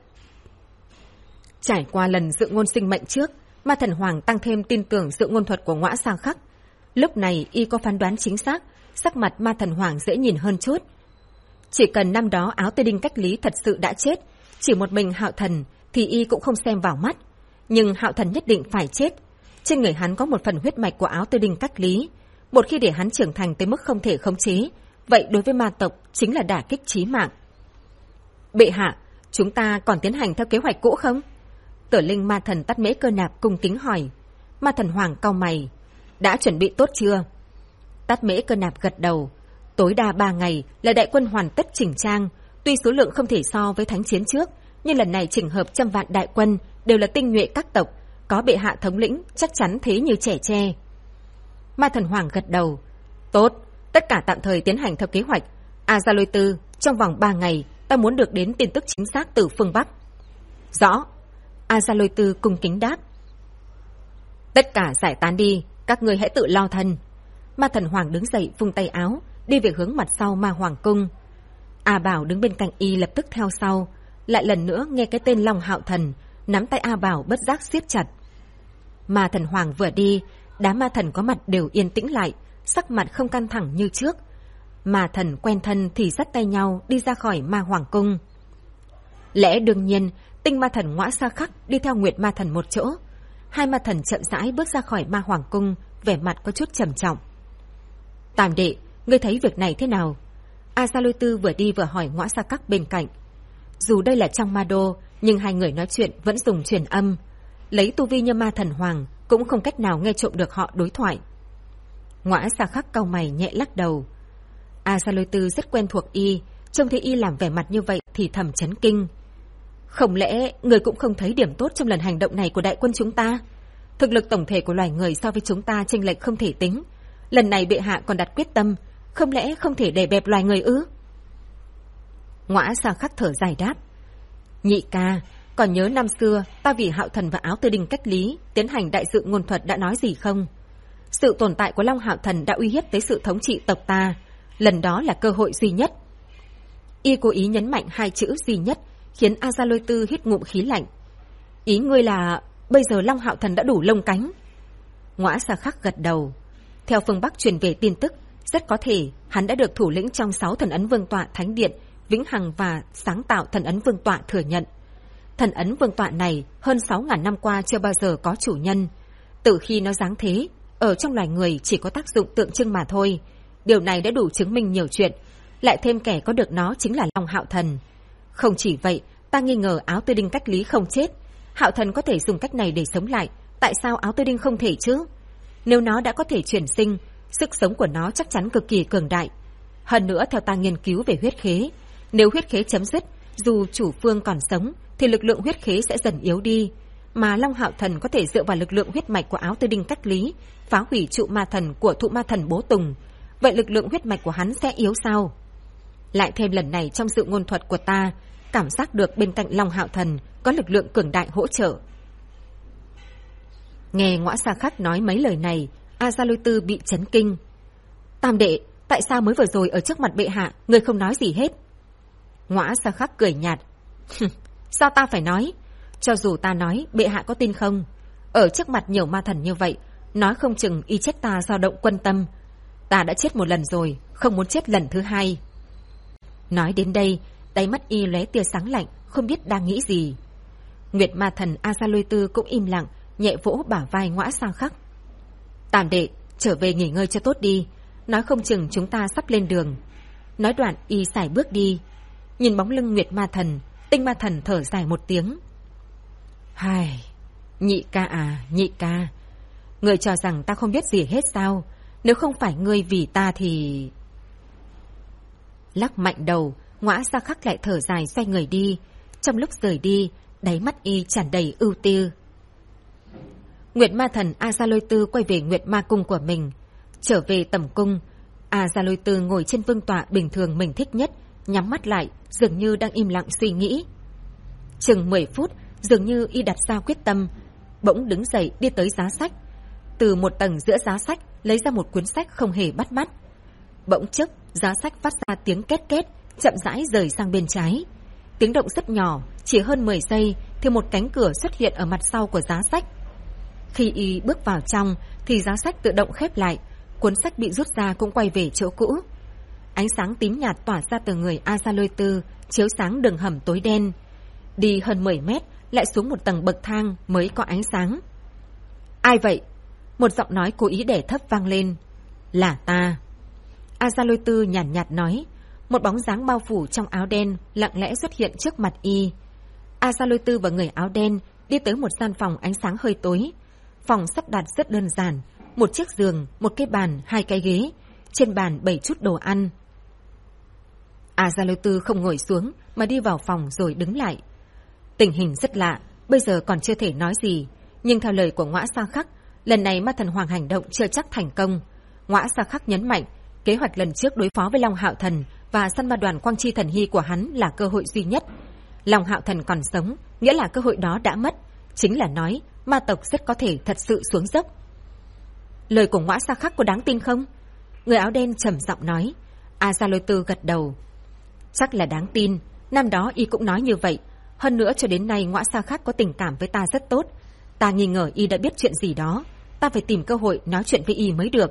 Trải qua lần dự ngôn sinh mệnh trước, ma thần Hoàng tăng thêm tin tưởng dự ngôn thuật của Ngõa Sa Khắc. Lúc này y có phán đoán chính xác, sắc mặt ma thần Hoàng dễ nhìn hơn chút. Chỉ cần năm đó Áo Tư Đinh cách lý thật sự đã chết, chỉ một mình Hạo Thần thì y cũng không xem vào mắt. Nhưng Hạo Thần nhất định phải chết. Trên người hắn có một phần huyết mạch của Áo Tư Đinh cách lý. Một khi để hắn trưởng thành tới mức không thể khống chế, vậy đối với ma tộc chính là đả kích chí mạng. Bệ hạ, chúng ta còn tiến hành theo kế hoạch cũ không? Tử linh ma thần Tát Mễ Cơ Nạp cung kính hỏi. Ma thần Hoàng cau mày. Đã chuẩn bị tốt chưa? Tát Mễ Cơ Nạp gật đầu. Tối đa 3 ngày là đại quân hoàn tất chỉnh trang. Tuy số lượng không thể so với thánh chiến trước, nhưng lần này chỉnh hợp 100 vạn đại quân đều là tinh nhuệ các tộc, có bệ hạ thống lĩnh chắc chắn thế như trẻ tre. Ma thần Hoàng gật đầu. Tốt, tất cả tạm thời tiến hành theo kế hoạch. Azalotư, trong vòng 3 ngày ta muốn được đến tin tức chính xác từ phương Bắc. Rõ. Azalotư cung kính đáp. Tất cả giải tán đi, các ngươi hãy tự lo thân. Ma thần Hoàng đứng dậy vung tay áo, đi về hướng mặt sau Ma Hoàng cung. A Bảo đứng bên cạnh y lập tức theo sau, lại lần nữa nghe cái tên Long Hạo Thần, nắm tay A Bảo bất giác siết chặt. Ma thần Hoàng vừa đi, đám ma thần có mặt đều yên tĩnh lại, sắc mặt không căng thẳng như trước. Ma thần quen thân thì dắt tay nhau đi ra khỏi Ma Hoàng cung. Lẽ đương nhiên, tinh ma thần Ngõa Sa Khắc đi theo Nguyệt ma thần một chỗ. Hai ma thần chậm rãi bước ra khỏi Ma Hoàng cung, vẻ mặt có chút trầm trọng. Tam đệ, ngươi thấy việc này thế nào? Azalotư vừa đi vừa hỏi Ngõa Sa Khắc bên cạnh. Dù đây là trong ma đô, nhưng hai người nói chuyện vẫn dùng truyền âm. Lấy tu vi như ma thần Hoàng cũng không cách nào nghe trộm được họ đối thoại. Ngõa Sa Khắc cau mày nhẹ lắc đầu. Azalotư rất quen thuộc y, trông thấy y làm vẻ mặt như vậy thì thầm chấn kinh. Không lẽ người cũng không thấy điểm tốt trong lần hành động này của đại quân chúng ta? Thực lực tổng thể của loài người so với chúng ta chênh lệch không thể tính. Lần này bệ hạ còn đặt quyết tâm, không lẽ không thể đè bẹp loài người ư? Ngõa Sa Khắc thở dài đáp. Nhị ca, còn nhớ năm xưa ta vì Hạo Thần và Áo Tư Đinh cách lý tiến hành đại dự ngôn thuật đã nói gì không? Sự tồn tại của Long Hạo Thần đã uy hiếp tới sự thống trị tộc ta. Lần đó là cơ hội duy nhất. Y cố ý nhấn mạnh 2 chữ duy nhất, khiến Azalotư hít ngụm khí lạnh. Ý ngươi là bây giờ Long Hạo Thần đã đủ lông cánh? Ngõa Sa Khắc gật đầu. Theo phương Bắc truyền về tin tức, rất có thể hắn đã được thủ lĩnh trong 6 thần ấn vương tọa Thánh Điện, Vĩnh Hằng và sáng tạo thần ấn vương tọa thừa nhận. Thần ấn vương tọa này hơn 6.000 năm qua chưa bao giờ có chủ nhân. Từ khi nó giáng thế, ở trong loài người chỉ có tác dụng tượng trưng mà thôi. Điều này đã đủ chứng minh nhiều chuyện, lại thêm kẻ có được nó chính là Long Hạo Thần. Không chỉ vậy, ta nghi ngờ Áo Tư Đinh cách lý không chết. Hạo Thần có thể dùng cách này để sống lại, tại sao Áo Tư Đinh không thể chứ? Nếu nó đã có thể chuyển sinh, sức sống của nó chắc chắn cực kỳ cường đại. Hơn nữa, theo ta nghiên cứu về huyết khế, nếu huyết khế chấm dứt, dù chủ phương còn sống thì lực lượng huyết khế sẽ dần yếu đi, mà Long Hạo Thần có thể dựa vào lực lượng huyết mạch của Áo Tư Đinh cách lý phá hủy trụ ma thần của thụ ma thần Bố Tùng. Vậy lực lượng huyết mạch của hắn sẽ yếu sao? Lại thêm lần này trong sự ngôn thuật của ta, cảm giác được bên cạnh Long Hạo Thần có lực lượng cường đại hỗ trợ. Nghe Ngõa Sa Khắc nói mấy lời này, A Gia Lôi Tư bị chấn kinh. Tam đệ, tại sao mới vừa rồi ở trước mặt bệ hạ người không nói gì hết? Ngõa Sa Khắc cười nhạt. Sao ta phải nói? Cho dù ta nói, bệ hạ có tin không? Ở trước mặt nhiều ma thần như vậy, nói không chừng y chết ta dao động quân tâm. Ta đã chết một lần rồi, không muốn chết lần thứ hai. Nói đến đây, đáy mắt y lóe tia sáng lạnh, không biết đang nghĩ gì. Nguyệt ma thần A Gia Lôi Tư cũng im lặng, nhẹ vỗ bả vai Ngõa Sa Khắc. Tam đệ, trở về nghỉ ngơi cho tốt đi, nói không chừng chúng ta sắp lên đường. Nói đoạn y sải bước đi. Nhìn bóng lưng Nguyệt ma thần, Tinh ma thần thở dài một tiếng. Hai, nhị ca à, nhị ca, người cho rằng ta không biết gì hết sao? Nếu không phải ngươi vì ta thì... Lắc mạnh đầu, Ngõa Sa Khắc lại thở dài xoay người đi. Trong lúc rời đi, đáy mắt y tràn đầy ưu tư. Nguyệt ma thần A Gia Lôi Tư quay về Nguyệt ma cung của mình. Trở về tẩm cung, A Gia Lôi Tư ngồi trên vương tọa bình thường mình thích nhất, nhắm mắt lại, dường như đang im lặng suy nghĩ. Chừng 10 phút, dường như y đặt ra quyết tâm, bỗng đứng dậy đi tới giá sách. Từ một tầng giữa giá sách lấy ra một cuốn sách không hề bắt mắt. Bỗng chốc, giá sách phát ra tiếng két két, chậm rãi rời sang bên trái. Tiếng động rất nhỏ, chỉ hơn 10 giây thì một cánh cửa xuất hiện ở mặt sau của giá sách. Khi y bước vào trong thì giá sách tự động khép lại, cuốn sách bị rút ra cũng quay về chỗ cũ. Ánh sáng tím nhạt tỏa ra từ người A Gia Lôi Tư, chiếu sáng đường hầm tối đen. Đi hơn 10 mét, lại xuống một tầng bậc thang mới có ánh sáng. Ai vậy? Một giọng nói cố ý để thấp vang lên. Là ta. A Gia Lôi Tư nhàn nhạt nói. Một bóng dáng bao phủ trong áo đen lặng lẽ xuất hiện trước mặt y. A Gia Lôi Tư và người áo đen đi tới một gian phòng ánh sáng hơi tối. Phòng sắp đặt rất đơn giản, một chiếc giường, một cái bàn, 2 cái ghế. Trên bàn bày chút đồ ăn. A Gia Lôi Tư không ngồi xuống mà đi vào phòng rồi đứng lại. Tình hình rất lạ, bây giờ còn chưa thể nói gì, nhưng theo lời của Ngõa Sa Khắc, lần này ma thần hoàng hành động chưa chắc thành công. Ngõa Sa Khắc nhấn mạnh, kế hoạch lần trước đối phó với Long Hạo Thần và săn ma đoàn Quang Chi Thần Hy của hắn là cơ hội duy nhất. Long Hạo Thần còn sống, nghĩa là cơ hội đó đã mất, chính là nói ma tộc rất có thể thật sự xuống dốc. Lời của Ngõa Sa Khắc có đáng tin không? Người áo đen trầm giọng nói. A Gia Lôi Tư gật đầu. Chắc là đáng tin, năm đó y cũng nói như vậy. Hơn nữa cho đến nay Ngõa Sa Khắc có tình cảm với ta rất tốt. Ta nghi ngờ y đã biết chuyện gì đó, ta phải tìm cơ hội nói chuyện với y mới được.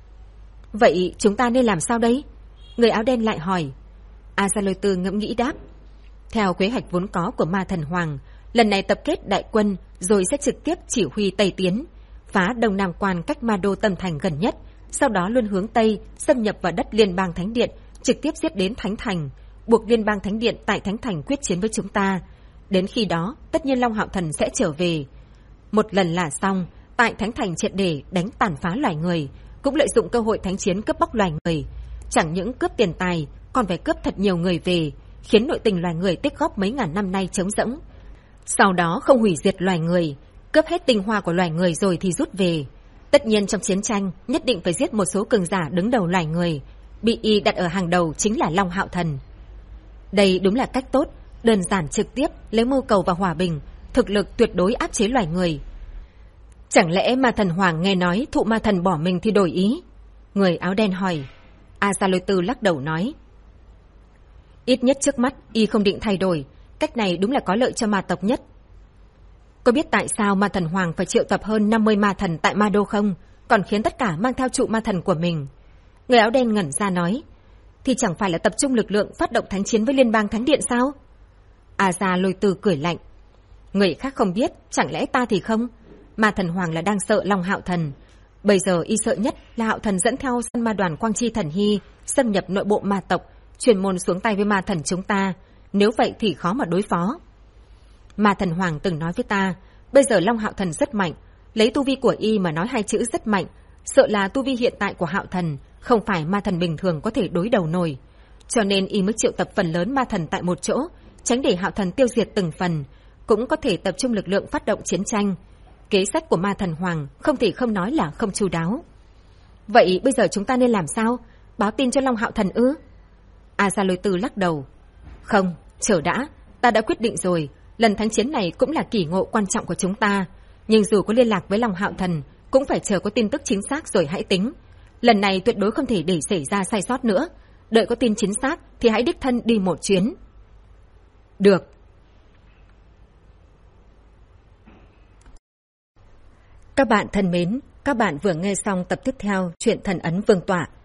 Vậy chúng ta nên làm sao đây? Người áo đen lại hỏi. A Gia Lôi Tư ngẫm nghĩ đáp. Theo kế hoạch vốn có của ma thần hoàng, lần này tập kết đại quân rồi sẽ trực tiếp chỉ huy Tây tiến, phá Đông Nam Quan cách Ma Đô Tâm Thành gần nhất, sau đó luôn hướng Tây xâm nhập vào đất Liên bang Thánh Điện, trực tiếp giết đến Thánh Thành, buộc Liên bang Thánh Điện tại Thánh Thành quyết chiến với chúng ta. Đến khi đó, tất nhiên Long Hạo Thần sẽ trở về. Một lần là xong, tại Thánh Thành triệt để đánh tàn phá loài người, cũng lợi dụng cơ hội thánh chiến cướp bóc loài người. Chẳng những cướp tiền tài, còn phải cướp thật nhiều người về, khiến nội tình loài người tích góp mấy ngàn năm nay trống rỗng. Sau đó không hủy diệt loài người, cướp hết tinh hoa của loài người rồi thì rút về. Tất nhiên trong chiến tranh, nhất định phải giết một số cường giả đứng đầu loài người. Bị y đặt ở hàng đầu chính là Long Hạo Thần. Đây đúng là cách tốt, đơn giản trực tiếp, lấy mưu cầu và hòa bình, thực lực tuyệt đối áp chế loài người. Chẳng lẽ ma thần hoàng nghe nói thụ ma thần bỏ mình thì đổi ý? Người áo đen hỏi. A Gia Lôi Tư lắc đầu nói. Ít nhất trước mắt, y không định thay đổi. Cách này đúng là có lợi cho ma tộc nhất. Có biết tại sao ma thần hoàng phải triệu tập hơn 50 ma thần tại Ma Đô không? Còn khiến tất cả mang theo trụ ma thần của mình. Người áo đen ngẩn ra nói. Thì chẳng phải là tập trung lực lượng phát động thánh chiến với Liên bang Thánh Điện sao? A Gia Lôi Tư cười lạnh. Người khác không biết, chẳng lẽ ta thì không? Ma thần hoàng là đang sợ Long Hạo Thần. Bây giờ y sợ nhất là Hạo Thần dẫn theo săn ma đoàn Quang Chi Thần Hy xâm nhập nội bộ ma tộc, chuyên môn xuống tay với ma thần chúng ta. Nếu vậy thì khó mà đối phó. Ma thần Hoàng từng nói với ta, bây giờ Long Hạo Thần rất mạnh, lấy tu vi của y mà nói hai chữ rất mạnh, sợ là tu vi hiện tại của Hạo Thần không phải ma thần bình thường có thể đối đầu nổi. Cho nên y mới triệu tập phần lớn ma thần tại một chỗ, tránh để Hạo Thần tiêu diệt từng phần, cũng có thể tập trung lực lượng phát động chiến tranh. Kế sách của ma thần Hoàng không thể không nói là không chu đáo. Vậy bây giờ chúng ta nên làm sao? Báo tin cho Long Hạo Thần ư? A Gia Lôi Tư lắc đầu. Không, chờ đã, ta đã quyết định rồi, lần thắng chiến này cũng là kỳ ngộ quan trọng của chúng ta. Nhưng dù có liên lạc với Long Hạo Thần, cũng phải chờ có tin tức chính xác rồi hãy tính. Lần này tuyệt đối không thể để xảy ra sai sót nữa. Đợi có tin chính xác thì hãy đích thân đi một chuyến. Được. Các bạn thân mến, các bạn vừa nghe xong tập tiếp theo truyện Thần Ấn Vương Tọa.